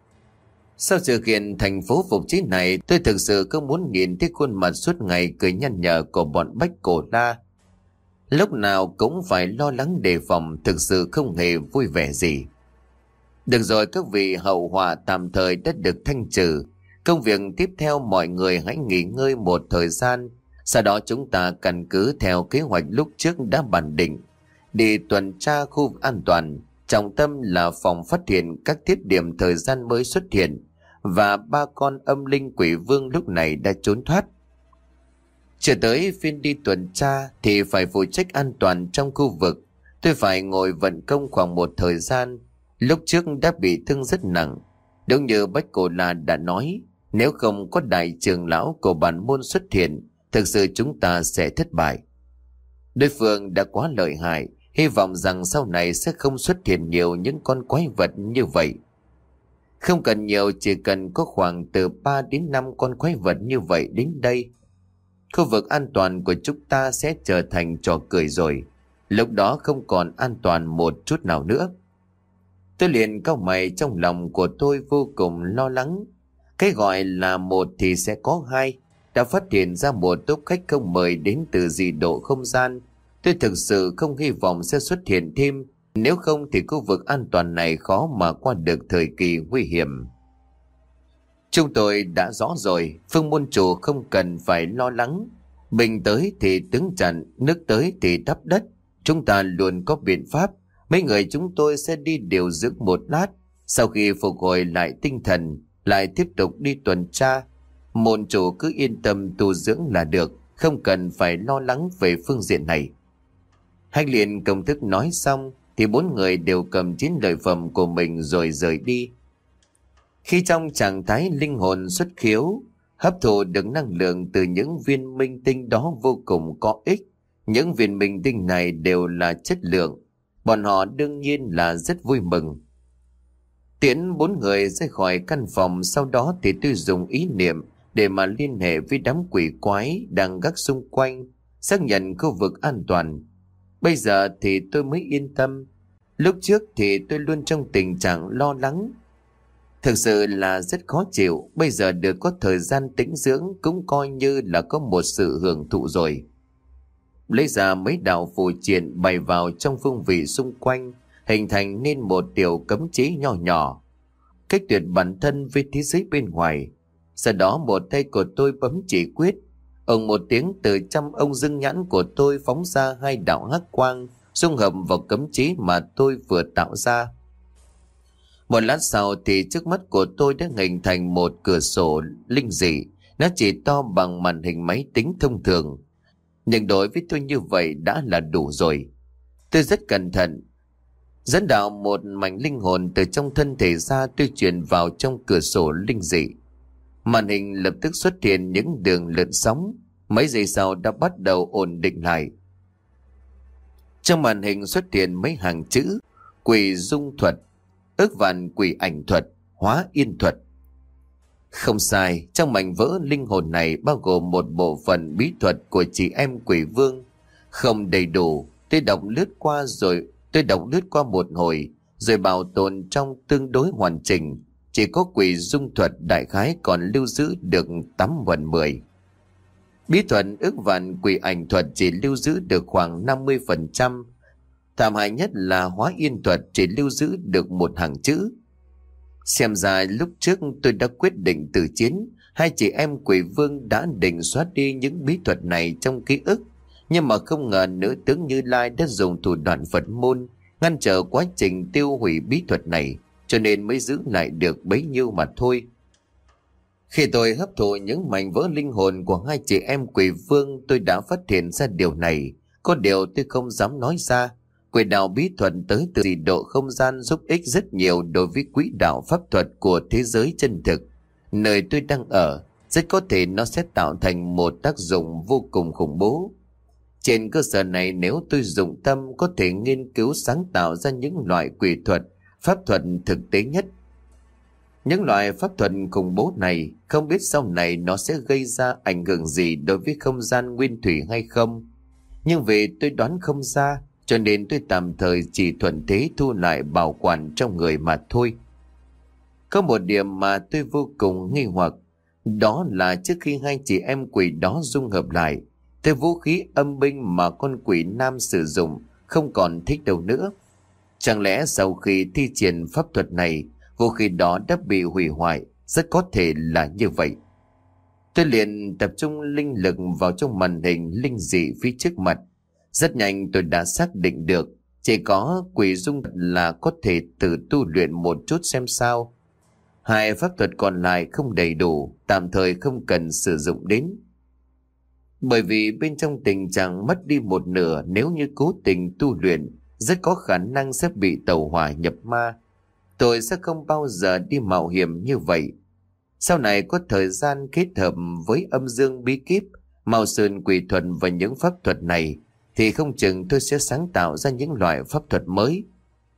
Sau sự kiện thành phố phục chế này, tôi thực sự không muốn nhìn thấy khuôn mặt suốt ngày cười nhăn nhở của bọn Bách Cổ La. Lúc nào cũng phải lo lắng đề phòng, thực sự không hề vui vẻ gì. Được rồi các vị, hậu họa tạm thời đã được thanh trừ. Công việc tiếp theo mọi người hãy nghỉ ngơi một thời gian. Sau đó chúng ta căn cứ theo kế hoạch lúc trước đã bàn định, đi tuần tra khu an toàn. Trọng tâm là phòng phát hiện các thiết điểm thời gian mới xuất hiện, và 3 con âm linh quỷ vương lúc này đã trốn thoát. Chưa tới phiên đi tuần tra thì phải phụ trách an toàn trong khu vực. Tôi phải ngồi vận công khoảng một thời gian. Lúc trước đã bị thương rất nặng. Đúng như Bách Cổ La đã nói, nếu không có đại trưởng lão của bản môn xuất hiện, thực sự chúng ta sẽ thất bại. Đối phương đã quá lợi hại, hy vọng rằng sau này sẽ không xuất hiện nhiều những con quái vật như vậy. Không cần nhiều, chỉ cần có khoảng từ 3 đến 5 con quái vật như vậy đến đây, khu vực an toàn của chúng ta sẽ trở thành trò cười rồi. Lúc đó không còn an toàn một chút nào nữa. Tôi liền cau mày, trong lòng của tôi vô cùng lo lắng. Cái gọi là một thì sẽ có hai. Đã phát hiện ra một tốp khách không mời đến từ dị độ không gian. Tôi thực sự không hy vọng sẽ xuất hiện thêm. Nếu không thì khu vực an toàn này khó mà qua được thời kỳ nguy hiểm. Chúng tôi đã rõ rồi, Phương môn chủ không cần phải lo lắng. Bình tới thì tướng chặn, nước tới thì đắp đất. Chúng ta luôn có biện pháp. Mấy người chúng tôi sẽ đi điều dưỡng một lát. Sau khi phục hồi lại tinh thần, lại tiếp tục đi tuần tra. Môn chủ cứ yên tâm tu dưỡng là được, không cần phải lo lắng về phương diện này. Hai liền công thức nói xong thì 4 người đều cầm chiến lợi phẩm của mình rồi rời đi. Khi trong trạng thái linh hồn xuất khiếu, hấp thụ được năng lượng từ những viên minh tinh đó vô cùng có ích. Những viên minh tinh này đều là chất lượng. Bọn họ đương nhiên là rất vui mừng. Tiễn bốn người ra khỏi căn phòng, sau đó thì tôi dùng ý niệm để mà liên hệ với đám quỷ quái đang gác xung quanh, xác nhận khu vực an toàn. Bây giờ thì tôi mới yên tâm. Lúc trước thì tôi luôn trong tình trạng lo lắng. Thực sự là rất khó chịu, bây giờ được có thời gian tĩnh dưỡng cũng coi như là có một sự hưởng thụ rồi. Lấy ra mấy đạo phù triện bày vào trong phương vị xung quanh, hình thành nên một tiểu cấm chế nhỏ nhỏ, cách tuyệt bản thân với thế giới bên ngoài. Sau đó một tay của tôi bấm chỉ quyết, một tiếng từ trong ông dương nhãn của tôi phóng ra hai đạo hắc quang, dung hợp vào cấm chế mà tôi vừa tạo ra. Một lát sau thì trước mắt của tôi đã hình thành một cửa sổ linh dị. Nó chỉ to bằng màn hình máy tính thông thường, nhưng đối với tôi như vậy đã là đủ rồi. Tôi rất cẩn thận dẫn đạo một mảnh linh hồn từ trong thân thể ra, tôi truyền vào trong cửa sổ linh dị. Màn hình lập tức xuất hiện những đường lượn sóng, mấy giây sau đã bắt đầu ổn định lại. Trong màn hình xuất hiện mấy hàng chữ: quỷ dung thuật, ước vạn quỷ ảnh thuật, hóa yên thuật. Không sai, trong mảnh vỡ linh hồn này bao gồm một bộ phận bí thuật của chị em quỷ vương. Không đầy đủ, tôi đọc lướt qua một hồi rồi bảo tồn trong tương đối hoàn chỉnh. Chỉ có quỷ dung thuật đại khái còn lưu giữ được 8/10. Bí thuật ước vạn quỷ ảnh thuật chỉ lưu giữ được khoảng 50%. Thảm hại nhất là hóa yên thuật chỉ lưu giữ được một hàng chữ. Xem ra lúc trước tôi đã quyết định từ chiến. Hai chị em quỷ vương đã định xóa đi những bí thuật này trong ký ức, nhưng mà không ngờ nữ tướng Như Lai đã dùng thủ đoạn Phật môn ngăn trở quá trình tiêu hủy bí thuật này, cho nên mới giữ lại được bấy nhiêu mà thôi. Khi tôi hấp thụ những mảnh vỡ linh hồn của hai chị em quỷ vương, tôi đã phát hiện ra điều này. Có điều tôi không dám nói ra. Quỷ đạo bí thuật tới từ dị độ không gian giúp ích rất nhiều đối với quỹ đạo pháp thuật của thế giới chân thực. Nơi tôi đang ở, rất có thể nó sẽ tạo thành một tác dụng vô cùng khủng bố. Trên cơ sở này, nếu tôi dụng tâm, có thể nghiên cứu sáng tạo ra những loại quỷ thuật, pháp thuật thực tế nhất. Những loại pháp thuật khủng bố này, không biết sau này nó sẽ gây ra ảnh hưởng gì đối với không gian nguyên thủy hay không. Nhưng vì tôi đoán không ra, cho nên tôi tạm thời chỉ thuận thế thu lại bảo quản trong người mà thôi. Có một điểm mà tôi vô cùng nghi hoặc, đó là trước khi hai chị em quỷ đó dung hợp lại, thế vũ khí âm binh mà con quỷ nam sử dụng không còn thích đâu nữa. Chẳng lẽ sau khi thi triển pháp thuật này, vũ khí đó đã bị hủy hoại? Rất có thể là như vậy. Tôi liền tập trung linh lực vào trong màn hình linh dị phía trước mặt. Rất nhanh tôi đã xác định được chỉ có quỷ dung là có thể tự tu luyện một chút xem sao. Hai pháp thuật còn lại không đầy đủ, tạm thời không cần sử dụng đến. Bởi vì bên trong tình trạng mất đi một nửa, nếu như cố tình tu luyện, rất có khả năng sẽ bị tẩu hỏa nhập ma. Tôi sẽ không bao giờ đi mạo hiểm như vậy. Sau này có thời gian kết hợp với âm dương bí kíp, mao sơn quỷ thuật và những pháp thuật này, thì không chừng tôi sẽ sáng tạo ra những loại pháp thuật mới.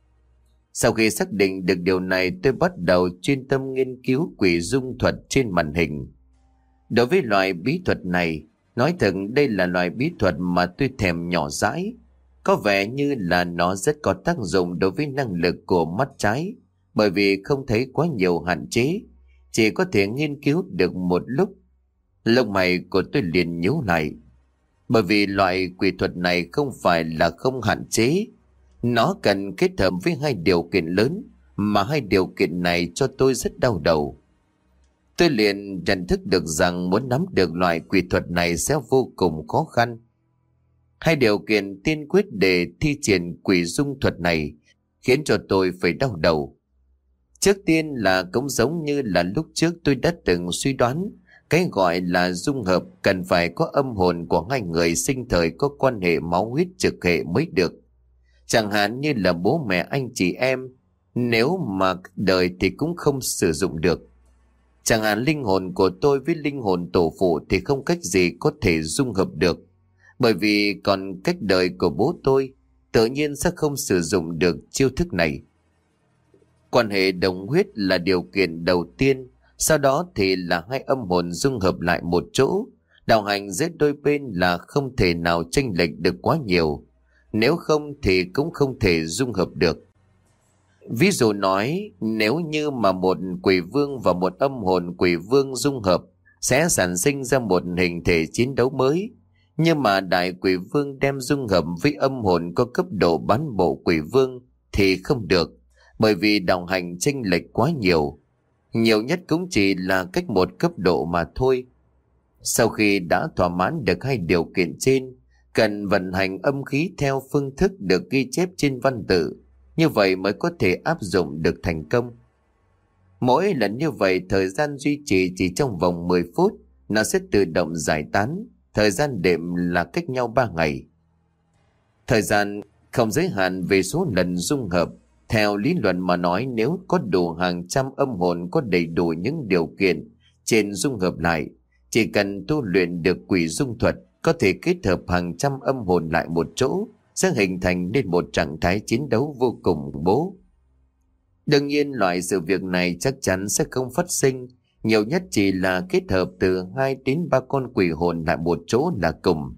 Sau khi xác định được điều này, tôi bắt đầu chuyên tâm nghiên cứu quỷ dung thuật trên màn hình. Đối với loại bí thuật này, nói thật đây là loại bí thuật mà tôi thèm nhỏ dãi. Có vẻ như là nó rất có tác dụng đối với năng lực của mắt trái, bởi vì không thấy quá nhiều hạn chế, chỉ có thể nghiên cứu được một lúc. Lông mày của tôi liền nhíu lại, bởi vì loại quỷ thuật này không phải là không hạn chế. Nó cần kết hợp với hai điều kiện lớn, mà hai điều kiện này cho tôi rất đau đầu. Tôi liền nhận thức được rằng muốn nắm được loại quỷ thuật này sẽ vô cùng khó khăn. Hai điều kiện tiên quyết để thi triển quỷ dung thuật này khiến cho tôi phải đau đầu. Trước tiên là cũng giống như là lúc trước tôi đã từng suy đoán, cái gọi là dung hợp cần phải có âm hồn của hai người sinh thời có quan hệ máu huyết trực hệ mới được. Chẳng hạn như là bố mẹ anh chị em, nếu mà đời thì cũng không sử dụng được. Chẳng hạn linh hồn của tôi với linh hồn tổ phụ thì không cách gì có thể dung hợp được, bởi vì còn cách đời của bố tôi tự nhiên sẽ không sử dụng được chiêu thức này. Quan hệ đồng huyết là điều kiện đầu tiên, sau đó thì là hai âm hồn dung hợp lại một chỗ. Đạo hành giữa đôi bên là không thể nào chênh lệch được quá nhiều, nếu không thì cũng không thể dung hợp được. Ví dụ nói, nếu như mà một quỷ vương và một âm hồn quỷ vương dung hợp sẽ sản sinh ra một hình thể chiến đấu mới. Nhưng mà đại quỷ vương đem dung hợp với âm hồn có cấp độ bán bộ quỷ vương thì không được, bởi vì đạo hành chênh lệch quá nhiều. Nhiều nhất cũng chỉ là cách một cấp độ mà thôi. Sau khi đã thỏa mãn được hai điều kiện trên, cần vận hành âm khí theo phương thức được ghi chép trên văn tự, như vậy mới có thể áp dụng được thành công. Mỗi lần như vậy thời gian duy trì chỉ trong vòng 10 phút, nó sẽ tự động giải tán, thời gian đệm là cách nhau 3 ngày. Thời gian không giới hạn về số lần dung hợp. Theo lý luận mà nói, nếu có đủ hàng trăm âm hồn có đầy đủ những điều kiện trên dung hợp lại, chỉ cần tu luyện được quỷ dung thuật, có thể kết hợp hàng trăm âm hồn lại một chỗ, sẽ hình thành nên một trạng thái chiến đấu vô cùng khủng bố. Đương nhiên loại sự việc này chắc chắn sẽ không phát sinh, nhiều nhất chỉ là kết hợp từ 2 đến 3 con quỷ hồn lại một chỗ là cùng.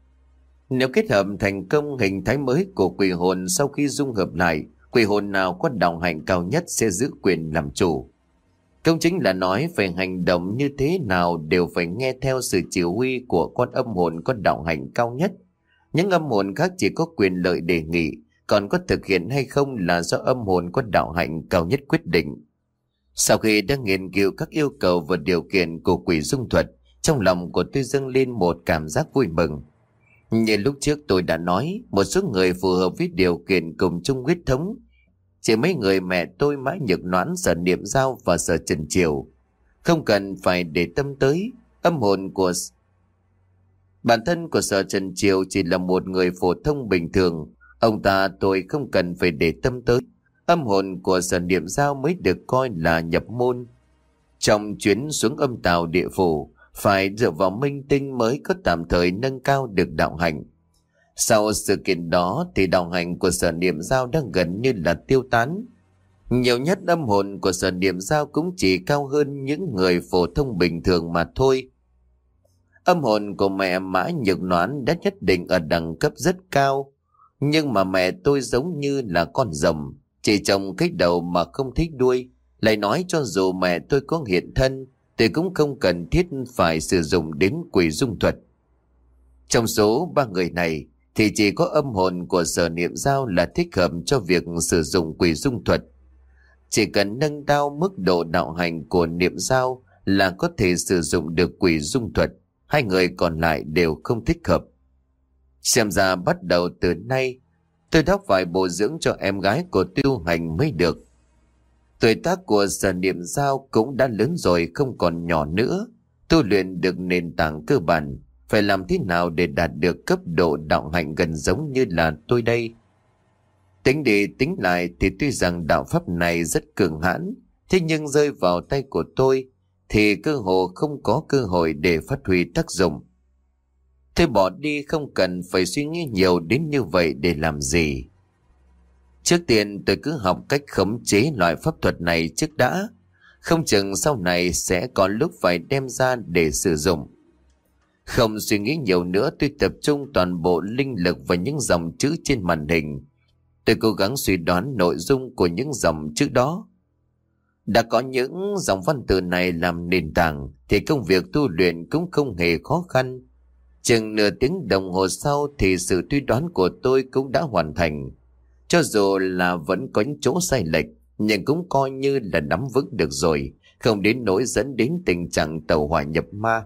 Nếu kết hợp thành công hình thái mới của quỷ hồn, sau khi dung hợp lại, quỷ hồn nào có đạo hạnh cao nhất sẽ giữ quyền làm chủ. Công chính là nói phải hành động như thế nào đều phải nghe theo sự chỉ huy của con âm hồn có đạo hạnh cao nhất. Những âm hồn khác chỉ có quyền lợi đề nghị, còn có thực hiện hay không là do âm hồn có đạo hạnh cao nhất quyết định. Sau khi đã nghiên cứu các yêu cầu và điều kiện của quỷ dung thuật, trong lòng của tôi dâng lên một cảm giác vui mừng. Như lúc trước tôi đã nói, một số người phù hợp với điều kiện cùng chung huyết thống. Chỉ mấy người mẹ tôi Mã Nhược Noãn, Sở Niệm Giao và Sở Trần Triều. Không cần phải để tâm tới. Âm hồn của bản thân của Sở Trần Triều chỉ là một người phổ thông bình thường. Ông ta tôi không cần phải để tâm tới. Âm hồn của Sở Niệm Giao mới được coi là nhập môn. Trong chuyến xuống âm tào địa phủ, phải dựa vào minh tinh mới có tạm thời nâng cao được đạo hạnh. Sau sự kiện đó thì đạo hạnh của Sở Niệm Giao đang gần như là tiêu tán. Nhiều nhất âm hồn của Sở Niệm Giao cũng chỉ cao hơn những người phổ thông bình thường mà thôi. Âm hồn của mẹ Mã Nhược Noãn đã nhất định ở đẳng cấp rất cao. Nhưng mà mẹ tôi giống như là con rồng, chỉ trồng cái đầu mà không thích đuôi. Lại nói cho dù mẹ tôi có hiện thân thì cũng không cần thiết phải sử dụng đến quỷ dung thuật. Trong số 3 người này thì chỉ có âm hồn của Sở Niệm Giao là thích hợp cho việc sử dụng quỷ dung thuật. Chỉ cần nâng cao mức độ đạo hành của Niệm Giao là có thể sử dụng được quỷ dung thuật. Hai người còn lại đều không thích hợp. Xem ra bắt đầu từ nay tôi đã phải bồi dưỡng cho em gái của Tiêu Hành mới được. Tuổi tác của Sở Niệm Giao cũng đã lớn rồi, không còn nhỏ nữa. Tu luyện được nền tảng cơ bản, phải làm thế nào để đạt được cấp độ đạo hạnh gần giống như là tôi đây. Tính đi tính lại thì tuy rằng đạo pháp này rất cường hãn, thế nhưng rơi vào tay của tôi thì cơ hồ không có cơ hội để phát huy tác dụng. Thôi bỏ đi, không cần phải suy nghĩ nhiều đến như vậy để làm gì. Trước tiên tôi cứ học cách khống chế loại pháp thuật này trước đã. Không chừng sau này sẽ có lúc phải đem ra để sử dụng. Không suy nghĩ nhiều nữa, tôi tập trung toàn bộ linh lực vào những dòng chữ trên màn hình. Tôi cố gắng suy đoán nội dung của những dòng chữ đó. Đã có những dòng văn tự này làm nền tảng thì công việc tu luyện cũng không hề khó khăn. Chừng nửa tiếng đồng hồ sau thì sự suy đoán của tôi cũng đã hoàn thành. Cho dù là vẫn có những chỗ sai lệch, nhưng cũng coi như là nắm vững được rồi, không đến nỗi dẫn đến tình trạng tẩu hỏa nhập ma.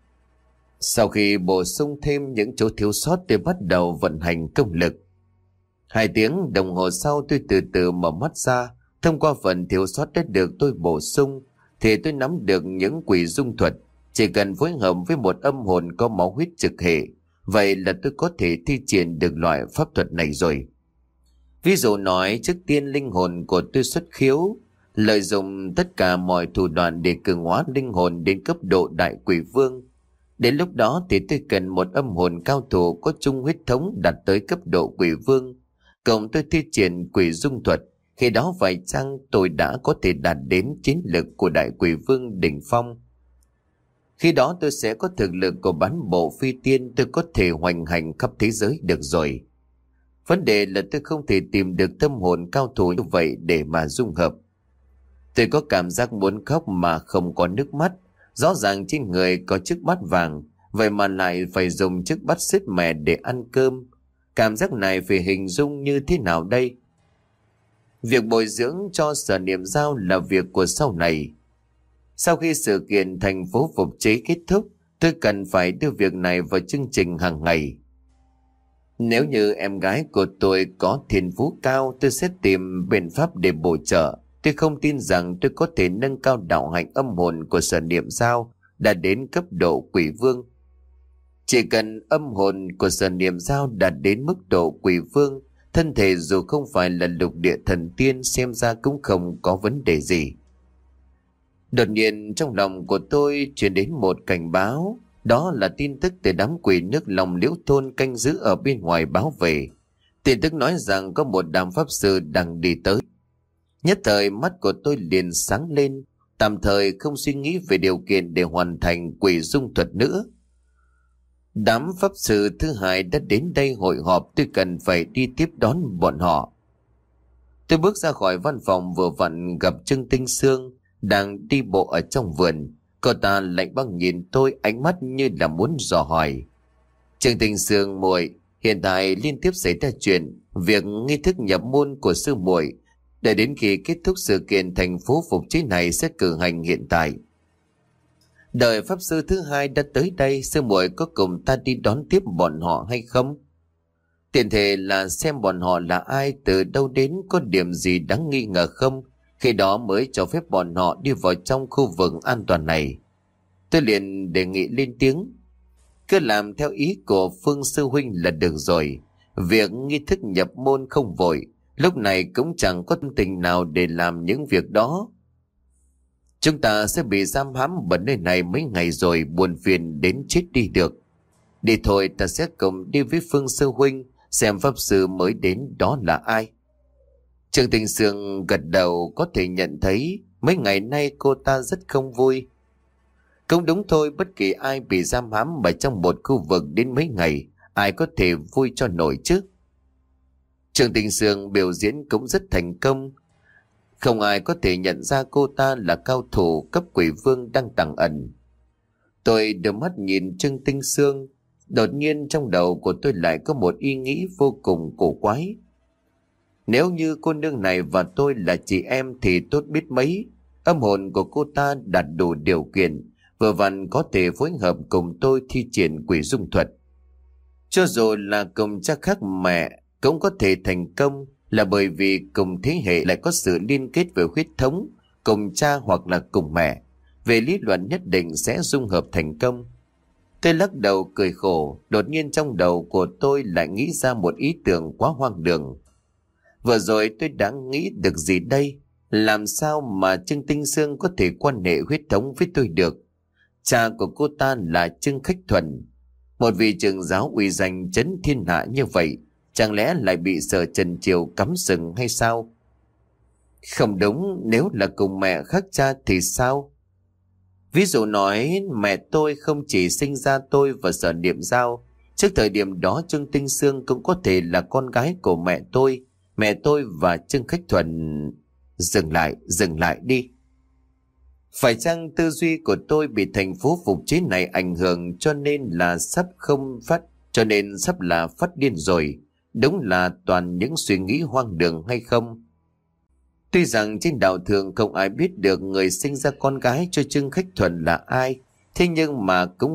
Sau khi bổ sung thêm những chỗ thiếu sót, tôi bắt đầu vận hành công lực. 2 tiếng đồng hồ sau tôi từ từ mở mắt ra. Thông qua phần thiếu sót đã được tôi bổ sung thì tôi nắm được những quỷ dung thuật. Chỉ cần phối hợp với một âm hồn có máu huyết trực hệ, vậy là tôi có thể thi triển được loại pháp thuật này rồi. Ví dụ nói, trước tiên linh hồn của tôi xuất khiếu, lợi dụng tất cả mọi thủ đoạn để cường hóa linh hồn đến cấp độ đại quỷ vương. Đến lúc đó thì tôi cần một âm hồn cao thủ có chung huyết thống đạt tới cấp độ quỷ vương. Cộng tôi thi triển quỷ dung thuật Khi đó phải chăng tôi đã có thể đạt đến chiến lực của đại quỷ vương đỉnh phong? Khi đó tôi sẽ có thực lực của bán bộ phi tiên, tôi có thể hoành hành khắp thế giới được rồi. Vấn đề là tôi không thể tìm được tâm hồn cao thủ như vậy để mà dung hợp. Tôi có cảm giác muốn khóc mà không có nước mắt. Rõ ràng trên người có chiếc bát vàng, vậy mà lại phải dùng chiếc bát sét mè để ăn cơm. Cảm giác này phải hình dung như thế nào đây? Việc bồi dưỡng cho Sở Niệm Dao là việc của sau này. Sau khi sự kiện thành phố phục chế kết thúc, tôi cần phải đưa việc này vào chương trình hàng ngày. Nếu như em gái của tôi có thiên phú cao, tôi sẽ tìm biện pháp để bổ trợ. Tôi không tin rằng tôi có thể nâng cao đạo hạnh âm hồn của Sở Niệm Dao đạt đến cấp độ quỷ vương. Chỉ cần âm hồn của Sở Niệm Dao đạt đến mức độ quỷ vương, thân thể dù không phải là lục địa thần tiên xem ra cũng không có vấn đề gì. Đột nhiên trong lòng của tôi truyền đến một cảnh báo, đó là tin tức từ đám quỷ nước lòng Liễu thôn canh giữ ở bên ngoài báo về. Tin tức nói rằng có một đám pháp sư đang đi tới. Nhất thời mắt của tôi liền sáng lên, tạm thời không suy nghĩ về điều kiện để hoàn thành quỷ dung thuật nữa. Đám pháp sư thứ hai đã đến đây hội họp, tôi cần phải đi tiếp đón bọn họ. Tôi bước ra khỏi văn phòng vừa vặn gặp Trương Tinh Sương đang đi bộ ở trong vườn. Cô ta lạnh băng nhìn tôi, ánh mắt như là muốn dò hỏi. Trương Tinh Sương muội, hiện tại liên tiếp xảy ra chuyện, việc nghi thức nhập môn của sư muội, để đến khi kết thúc sự kiện thành phố phục chế này sẽ cử hành hiện tại. Đợi pháp sư thứ hai đã tới đây, sư muội có cùng ta đi đón tiếp bọn họ hay không? Tiền thể là xem bọn họ là ai, từ đâu đến, có điểm gì đáng nghi ngờ không, khi đó mới cho phép bọn họ đi vào trong khu vực an toàn này. Tôi liền đề nghị lên tiếng. Cứ làm theo ý của Phương sư huynh là được rồi. Việc nghi thức nhập môn không vội, lúc này cũng chẳng có tình nào để làm những việc đó. Chúng ta sẽ bị giam hãm ở nơi này mấy ngày rồi, buồn phiền đến chết đi được. Đi thôi, ta sẽ cùng đi với Phương sư huynh xem pháp sư mới đến đó là ai. Trương Tinh Sương gật đầu, có thể nhận thấy mấy ngày nay cô ta rất không vui. Cũng đúng thôi, bất kỳ ai bị giam hãm ở trong một khu vực đến mấy ngày, ai có thể vui cho nổi chứ. Trương Tinh Sương biểu diễn cũng rất thành công. Không ai có thể nhận ra cô ta là cao thủ cấp quỷ vương đang tàng ẩn. Tôi đưa mắt nhìn Trương Tinh Sương, đột nhiên trong đầu của tôi lại có một ý nghĩ vô cùng cổ quái. Nếu như cô nương này và tôi là chị em thì tốt biết mấy. Âm hồn của cô ta đạt đủ điều kiện, vừa vặn có thể phối hợp cùng tôi thi triển quỷ dung thuật. Cho dù là cùng cha khác mẹ cũng có thể thành công, là bởi vì cùng thế hệ lại có sự liên kết về huyết thống, cùng cha hoặc là cùng mẹ. Về lý luận nhất định sẽ dung hợp thành công. Tôi lắc đầu cười khổ, đột nhiên trong đầu của tôi lại nghĩ ra một ý tưởng quá hoang đường. Vừa rồi tôi đã nghĩ được gì đây? Làm sao mà Trương Tinh Sương có thể quan hệ huyết thống với tôi được? Cha của cô ta là Trương Khách Thuần, một vị trưởng giáo uy danh chấn thiên hạ như vậy, chẳng lẽ lại bị Sở Trần Triều cắm sừng hay sao? Không đúng, nếu là cùng mẹ khác cha thì sao? Ví dụ nói mẹ tôi không chỉ sinh ra tôi và Sở Niệm Dao, trước thời điểm đó Trương Tinh Sương cũng có thể là con gái của mẹ tôi và Trương Khách Thuần. Dừng lại đi. Phải chăng tư duy của tôi bị thành phố phục chế này ảnh hưởng cho nên sắp là phát điên rồi? Đúng là toàn những suy nghĩ hoang đường hay không? Tuy rằng trên đạo thường không ai biết được người sinh ra con gái cho Trương Khách Thuần là ai, thế nhưng cũng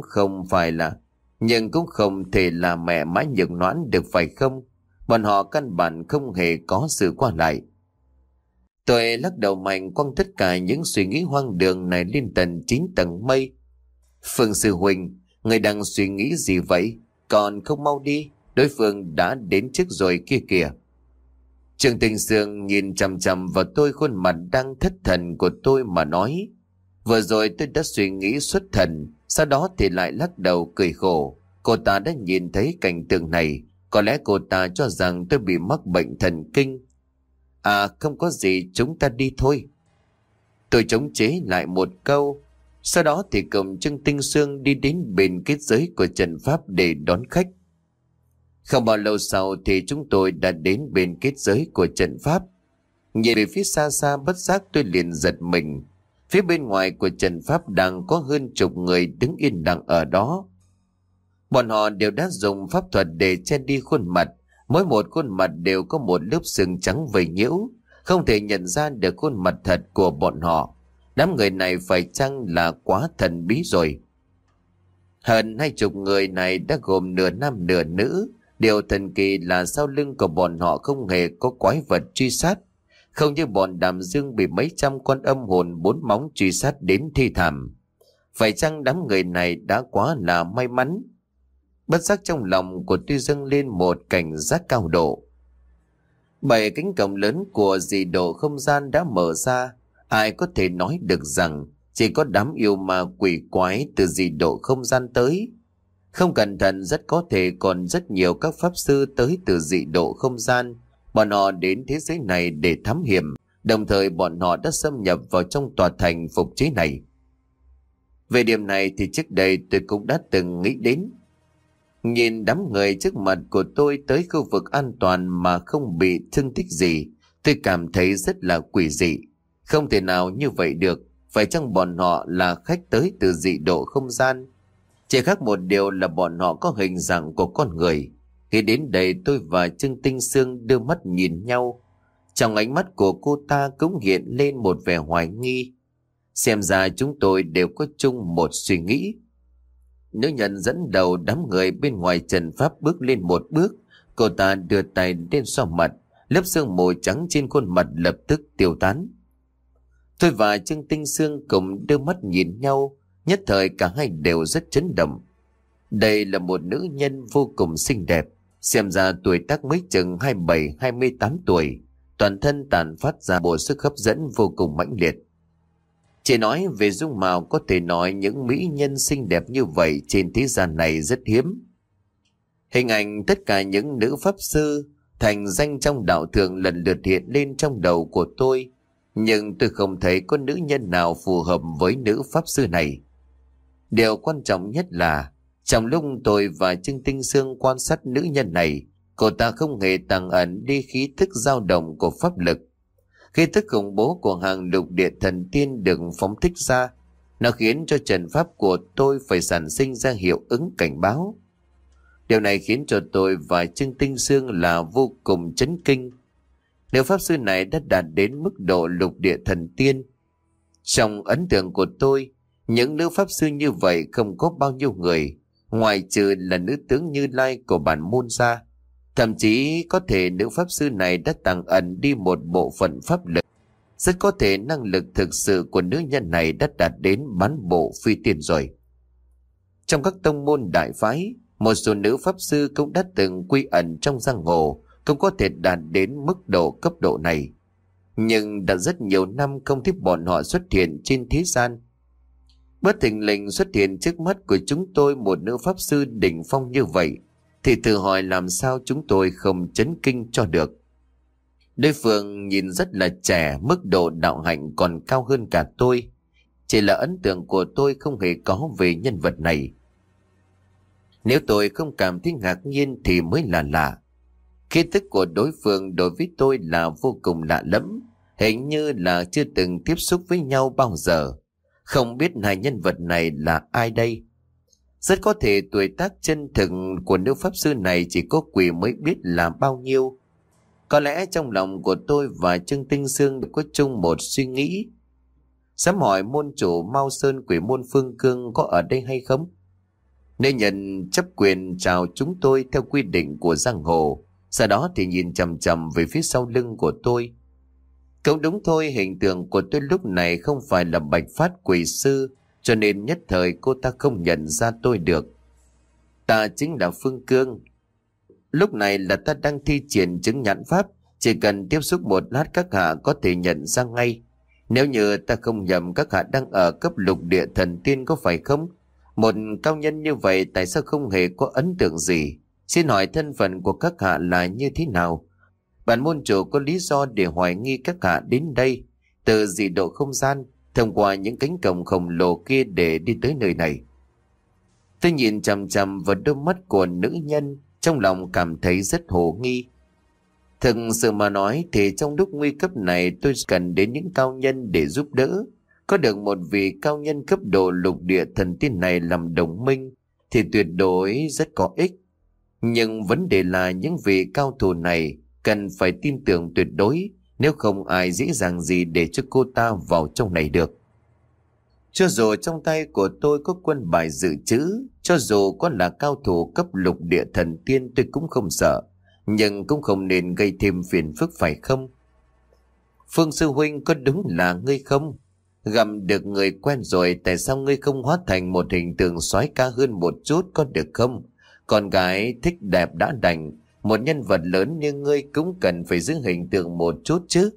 không thể là mẹ Mã Nhược Noãn được phải không? Bọn họ căn bản không hề có sự qua lại. Tôi lắc đầu mạnh, quăng tất cả những suy nghĩ hoang đường này lên tận 9 tầng mây. Phương sư huynh, người đang suy nghĩ gì vậy? Còn không mau đi, đối phương đã đến trước rồi kia kìa. Trương Tinh Sương nhìn chằm chằm vào tôi, khuôn mặt đang thất thần của tôi mà nói. Vừa rồi tôi đã suy nghĩ xuất thần, sau đó thì lại lắc đầu cười khổ. Cô ta đã nhìn thấy cảnh tượng này, có lẽ cô ta cho rằng tôi bị mắc bệnh thần kinh. À không có gì, chúng ta đi thôi. Tôi chống chế lại một câu. Sau đó thì cùng Trương Tinh Sương đi đến bên kết giới của trận pháp để đón khách. Không bao lâu sau thì chúng tôi đã đến bên kết giới của trận pháp. Nhìn về phía xa xa bất giác tôi liền giật mình. Phía bên ngoài của trận pháp đang có hơn chục người đứng yên lặng ở đó. Bọn họ đều đã dùng pháp thuật để che đi khuôn mặt. Mỗi một khuôn mặt đều có một lớp sừng trắng vây nhiễu. Không thể nhận ra được khuôn mặt thật của bọn họ. Đám người này phải chăng là quá thần bí rồi. Hơn 20 người này đã gồm nửa nam nửa nữ. Điều thần kỳ là sau lưng của bọn họ không hề có quái vật truy sát. Không như bọn Đàm Dương bị mấy trăm con âm hồn 4 móng truy sát đến thi thảm. Phải chăng đám người này đã quá là may mắn? Bất giác trong lòng của tôi dâng lên một cảnh giác cao độ. 7 cánh cổng lớn của dị độ không gian đã mở ra. Ai có thể nói được rằng chỉ có đám yêu ma quỷ quái từ dị độ không gian tới. Không cẩn thận rất có thể còn rất nhiều các pháp sư tới từ dị độ không gian. Bọn họ đến thế giới này để thám hiểm. Đồng thời bọn họ đã xâm nhập vào trong tòa thành phục chế này. Về điểm này thì trước đây tôi cũng đã từng nghĩ đến. Nhìn đám người trước mặt của tôi tới khu vực an toàn mà không bị thương tích gì, tôi cảm thấy rất là quỷ dị. Không thể nào như vậy được. Phải chăng bọn họ là khách tới từ dị độ không gian? Chỉ khác một điều là bọn họ có hình dạng của con người. Khi đến đây tôi và Trương Tinh Sương đưa mắt nhìn nhau. Trong ánh mắt của cô ta cũng hiện lên một vẻ hoài nghi. Xem ra chúng tôi đều có chung một suy nghĩ. Nữ nhân dẫn đầu đám người bên ngoài trận pháp bước lên một bước. Cô ta đưa tay lên xoa mặt. Lớp sương mù trắng trên khuôn mặt lập tức tiêu tán. Tôi và Trương Tinh Sương cùng đưa mắt nhìn nhau. Nhất thời cả hai đều rất chấn động. Đây là một nữ nhân vô cùng xinh đẹp. Xem ra tuổi tác mới chừng 27-28 tuổi. Toàn thân tàn phát ra bộ sức hấp dẫn vô cùng mãnh liệt. Chỉ nói về dung mạo có thể nói những mỹ nhân xinh đẹp như vậy trên thế gian này rất hiếm. Hình ảnh tất cả những nữ pháp sư thành danh trong đạo thường lần lượt hiện lên trong đầu của tôi. Nhưng tôi không thấy có nữ nhân nào phù hợp với nữ pháp sư này. Điều quan trọng nhất là trong lúc tôi và Trương Tinh Sương quan sát nữ nhân này, cô ta không hề tàng ẩn đi khí thức dao động của pháp lực. Khí thức khủng bố của hàng lục địa thần tiên được phóng thích ra, nó khiến cho trận pháp của tôi phải sản sinh ra hiệu ứng cảnh báo. Điều này khiến cho tôi và Trương Tinh Sương là vô cùng chấn kinh. Nếu pháp sư này đã đạt đến mức độ lục địa thần tiên, trong ấn tượng của tôi, những nữ pháp sư như vậy không có bao nhiêu người, ngoài trừ là nữ tướng Như Lai của bản môn ra. Thậm chí có thể nữ pháp sư này đã tàng ẩn đi một bộ phận pháp lực. Rất có thể năng lực thực sự của nữ nhân này đã đạt đến bán bộ phi tiên rồi. Trong các tông môn đại phái, một số nữ pháp sư cũng đã từng quy ẩn trong giang hồ, cũng có thể đạt đến mức độ cấp độ này. Nhưng đã rất nhiều năm không thấy bọn họ xuất hiện trên thế gian. Bất thình lình xuất hiện trước mắt của chúng tôi một nữ pháp sư đỉnh phong như vậy, thì thử hỏi làm sao chúng tôi không chấn kinh cho được. Đối phương nhìn rất là trẻ, mức độ đạo hạnh còn cao hơn cả tôi. Chỉ là ấn tượng của tôi không hề có về nhân vật này. Nếu tôi không cảm thấy ngạc nhiên thì mới là lạ. Khí thức của đối phương đối với tôi là vô cùng lạ lẫm, hình như là chưa từng tiếp xúc với nhau bao giờ. Không biết hai nhân vật này là ai đây? Rất có thể tuổi tác chân thực của nữ pháp sư này chỉ có quỷ mới biết là bao nhiêu. Có lẽ trong lòng của tôi và Trương Tinh Sương có chung một suy nghĩ. Dám hỏi môn chủ Mao Sơn quỷ môn Phương Cương có ở đây hay không? Nữ nhân chấp quyền chào chúng tôi theo quy định của giang hồ. Sau đó thì nhìn chằm chằm về phía sau lưng của tôi. Cũng đúng thôi, hình tượng của tôi lúc này không phải là bạch phát quỷ sư, cho nên nhất thời cô ta không nhận ra tôi được. Ta chính là Phương Cương. Lúc này là ta đang thi triển chứng nhãn pháp, chỉ cần tiếp xúc một lát các hạ có thể nhận ra ngay. Nếu như ta không nhầm các hạ đang ở cấp lục địa thần tiên có phải không? Một cao nhân như vậy tại sao không hề có ấn tượng gì? Xin hỏi thân phận của các hạ là như thế nào? Bản môn chủ có lý do để hoài nghi các hạ đến đây từ dị độ không gian, thông qua những cánh cổng khổng lồ kia để đi tới nơi này. Tôi nhìn chằm chằm vào đôi mắt của nữ nhân, trong lòng cảm thấy rất hồ nghi. Thực sự mà nói thì trong lúc nguy cấp này tôi cần đến những cao nhân để giúp đỡ. Có được một vị cao nhân cấp độ lục địa thần tiên này làm đồng minh thì tuyệt đối rất có ích. Nhưng vấn đề là những vị cao thủ này cần phải tin tưởng tuyệt đối, nếu không ai dễ dàng gì để cho cô ta vào trong này được. Cho dù trong tay của tôi có quân bài dự trữ, cho dù có là cao thủ cấp lục địa thần tiên tôi cũng không sợ, nhưng cũng không nên gây thêm phiền phức phải không? Phương sư huynh, có đúng là ngươi không? Gặp được người quen rồi, tại sao ngươi không hóa thành một hình tượng soái ca hơn một chút có được không? Con gái thích đẹp đã đành, một nhân vật lớn như ngươi cũng cần phải giữ hình tượng một chút chứ.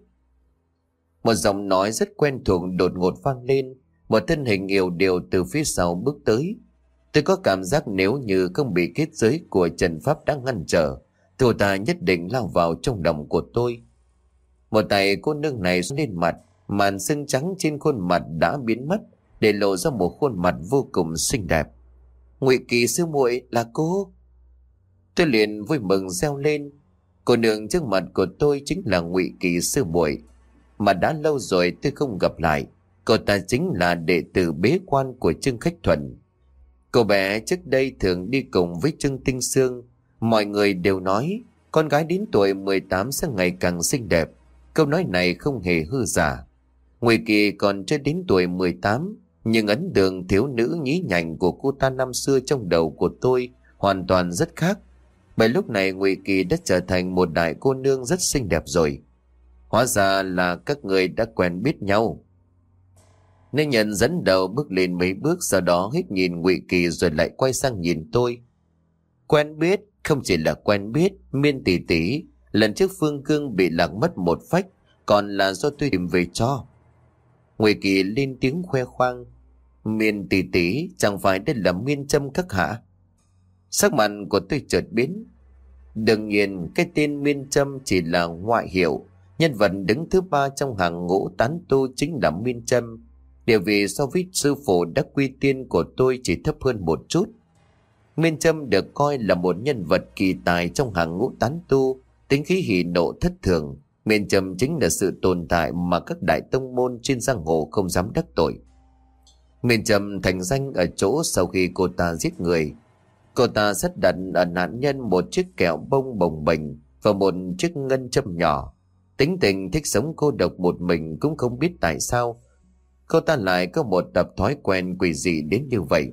Một giọng nói rất quen thuộc đột ngột vang lên, một thân hình yểu điệu từ phía sau bước tới. Tôi có cảm giác nếu như không bị kết giới của trận pháp đang ngăn trở, cô ta nhất định lao vào trong lòng của tôi. Một tay cô nương này lên mặt, màn sưng trắng trên khuôn mặt đã biến mất, để lộ ra một khuôn mặt vô cùng xinh đẹp. Ngụy Kỳ sư muội, là cô. Tôi liền vui mừng reo lên. Cô nương trước mặt của tôi chính là Ngụy Kỳ sư muội, mà đã lâu rồi tôi không gặp lại. Cô ta chính là đệ tử bế quan của Trương Khách Thuần. Cô bé trước đây thường đi cùng với Trương Tinh Sương. Mọi người đều nói con gái đến tuổi 18 sẽ ngày càng xinh đẹp. Câu nói này không hề hư giả. Ngụy Kỳ còn chưa đến tuổi 18, nhưng ấn tượng thiếu nữ nhí nhảnh của cô ta năm xưa trong đầu của tôi hoàn toàn rất khác. Bởi lúc này Ngụy Kỳ đã trở thành một đại cô nương rất xinh đẹp rồi. Hóa ra là các người đã quen biết nhau. Nên Nhân dẫn đầu bước lên mấy bước, sau đó hết nhìn Ngụy Kỳ rồi lại quay sang nhìn tôi. Quen biết? Không chỉ là quen biết, Miên tỷ tỷ, lần trước Phương Cương bị lạc mất một phách, còn là do tôi tìm về cho. Ngụy Kỳ lên tiếng khoe khoang. Miên tỷ tỷ, chẳng phải đây là Miên Trâm các hạ? Sắc mặt của tôi chợt biến. Đương nhiên cái tên Miên Trâm chỉ là ngoại hiệu, nhân vật đứng thứ 3 trong hàng ngũ tán tu chính là Miên Trâm. Địa vị so với sư phụ đắc quy tiên của tôi chỉ thấp hơn một chút. Miên Trâm được coi là một nhân vật kỳ tài trong hàng ngũ tán tu, tính khí hỉ nộ thất thường. Miên Trâm chính là sự tồn tại mà các đại tông môn trên giang hồ không dám đắc tội. Miên Trâm thành danh ở chỗ sau khi cô ta giết người, cô ta sắp đặt ở nạn nhân một chiếc kẹo bông bồng bềnh và một chiếc ngân châm nhỏ. Tính tình thích sống cô độc một mình, cũng không biết tại sao cô ta lại có một tập thói quen quỷ dị đến như vậy.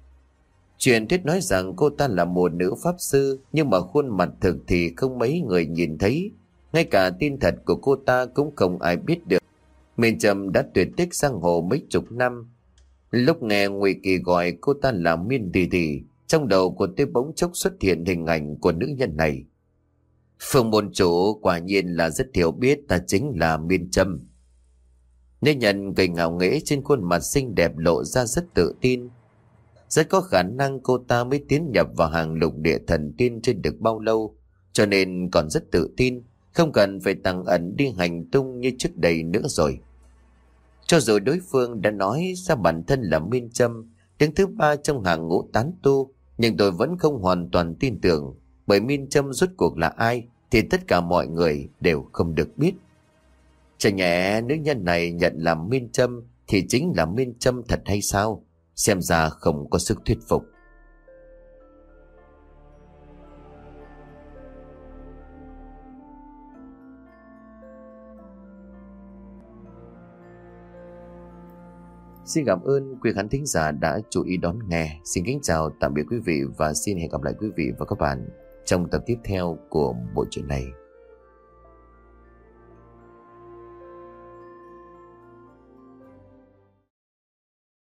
Truyền thuyết nói rằng cô ta là một nữ pháp sư, nhưng mà khuôn mặt thực thì không mấy người nhìn thấy. Ngay cả tin thật của cô ta cũng không ai biết được. Miên Trâm đã tuyệt tích giang hồ mấy chục năm. Lúc nghe Ngụy Kỳ gọi cô ta là Miên tỷ tỷ, trong đầu của tôi bỗng chốc xuất hiện hình ảnh của nữ nhân này. Phương môn chủ quả nhiên là rất hiểu biết ta chính là Miên Trâm. Nữ nhân cười ngạo nghễ trên khuôn mặt xinh đẹp lộ ra rất tự tin. Rất có khả năng cô ta mới tiến nhập vào hàng lục địa thần tiên trên được bao lâu, cho nên còn rất tự tin, không cần phải tàng ẩn đi hành tung như trước đây nữa rồi. Cho dù đối phương đã nói ra bản thân là Miên Trâm, đứng thứ 3 trong hàng ngũ tán tu, nhưng tôi vẫn không hoàn toàn tin tưởng, bởi Miên Trâm rốt cuộc là ai thì tất cả mọi người đều không được biết. Chẳng nhẽ nữ nhân này nhận làm Miên Trâm thì chính là Miên Trâm thật hay sao? Xem ra không có sức thuyết phục. Xin cảm ơn quý khán thính giả đã chú ý đón nghe. Xin kính chào tạm biệt quý vị và xin hẹn gặp lại quý vị và các bạn trong tập tiếp theo của bộ truyện này.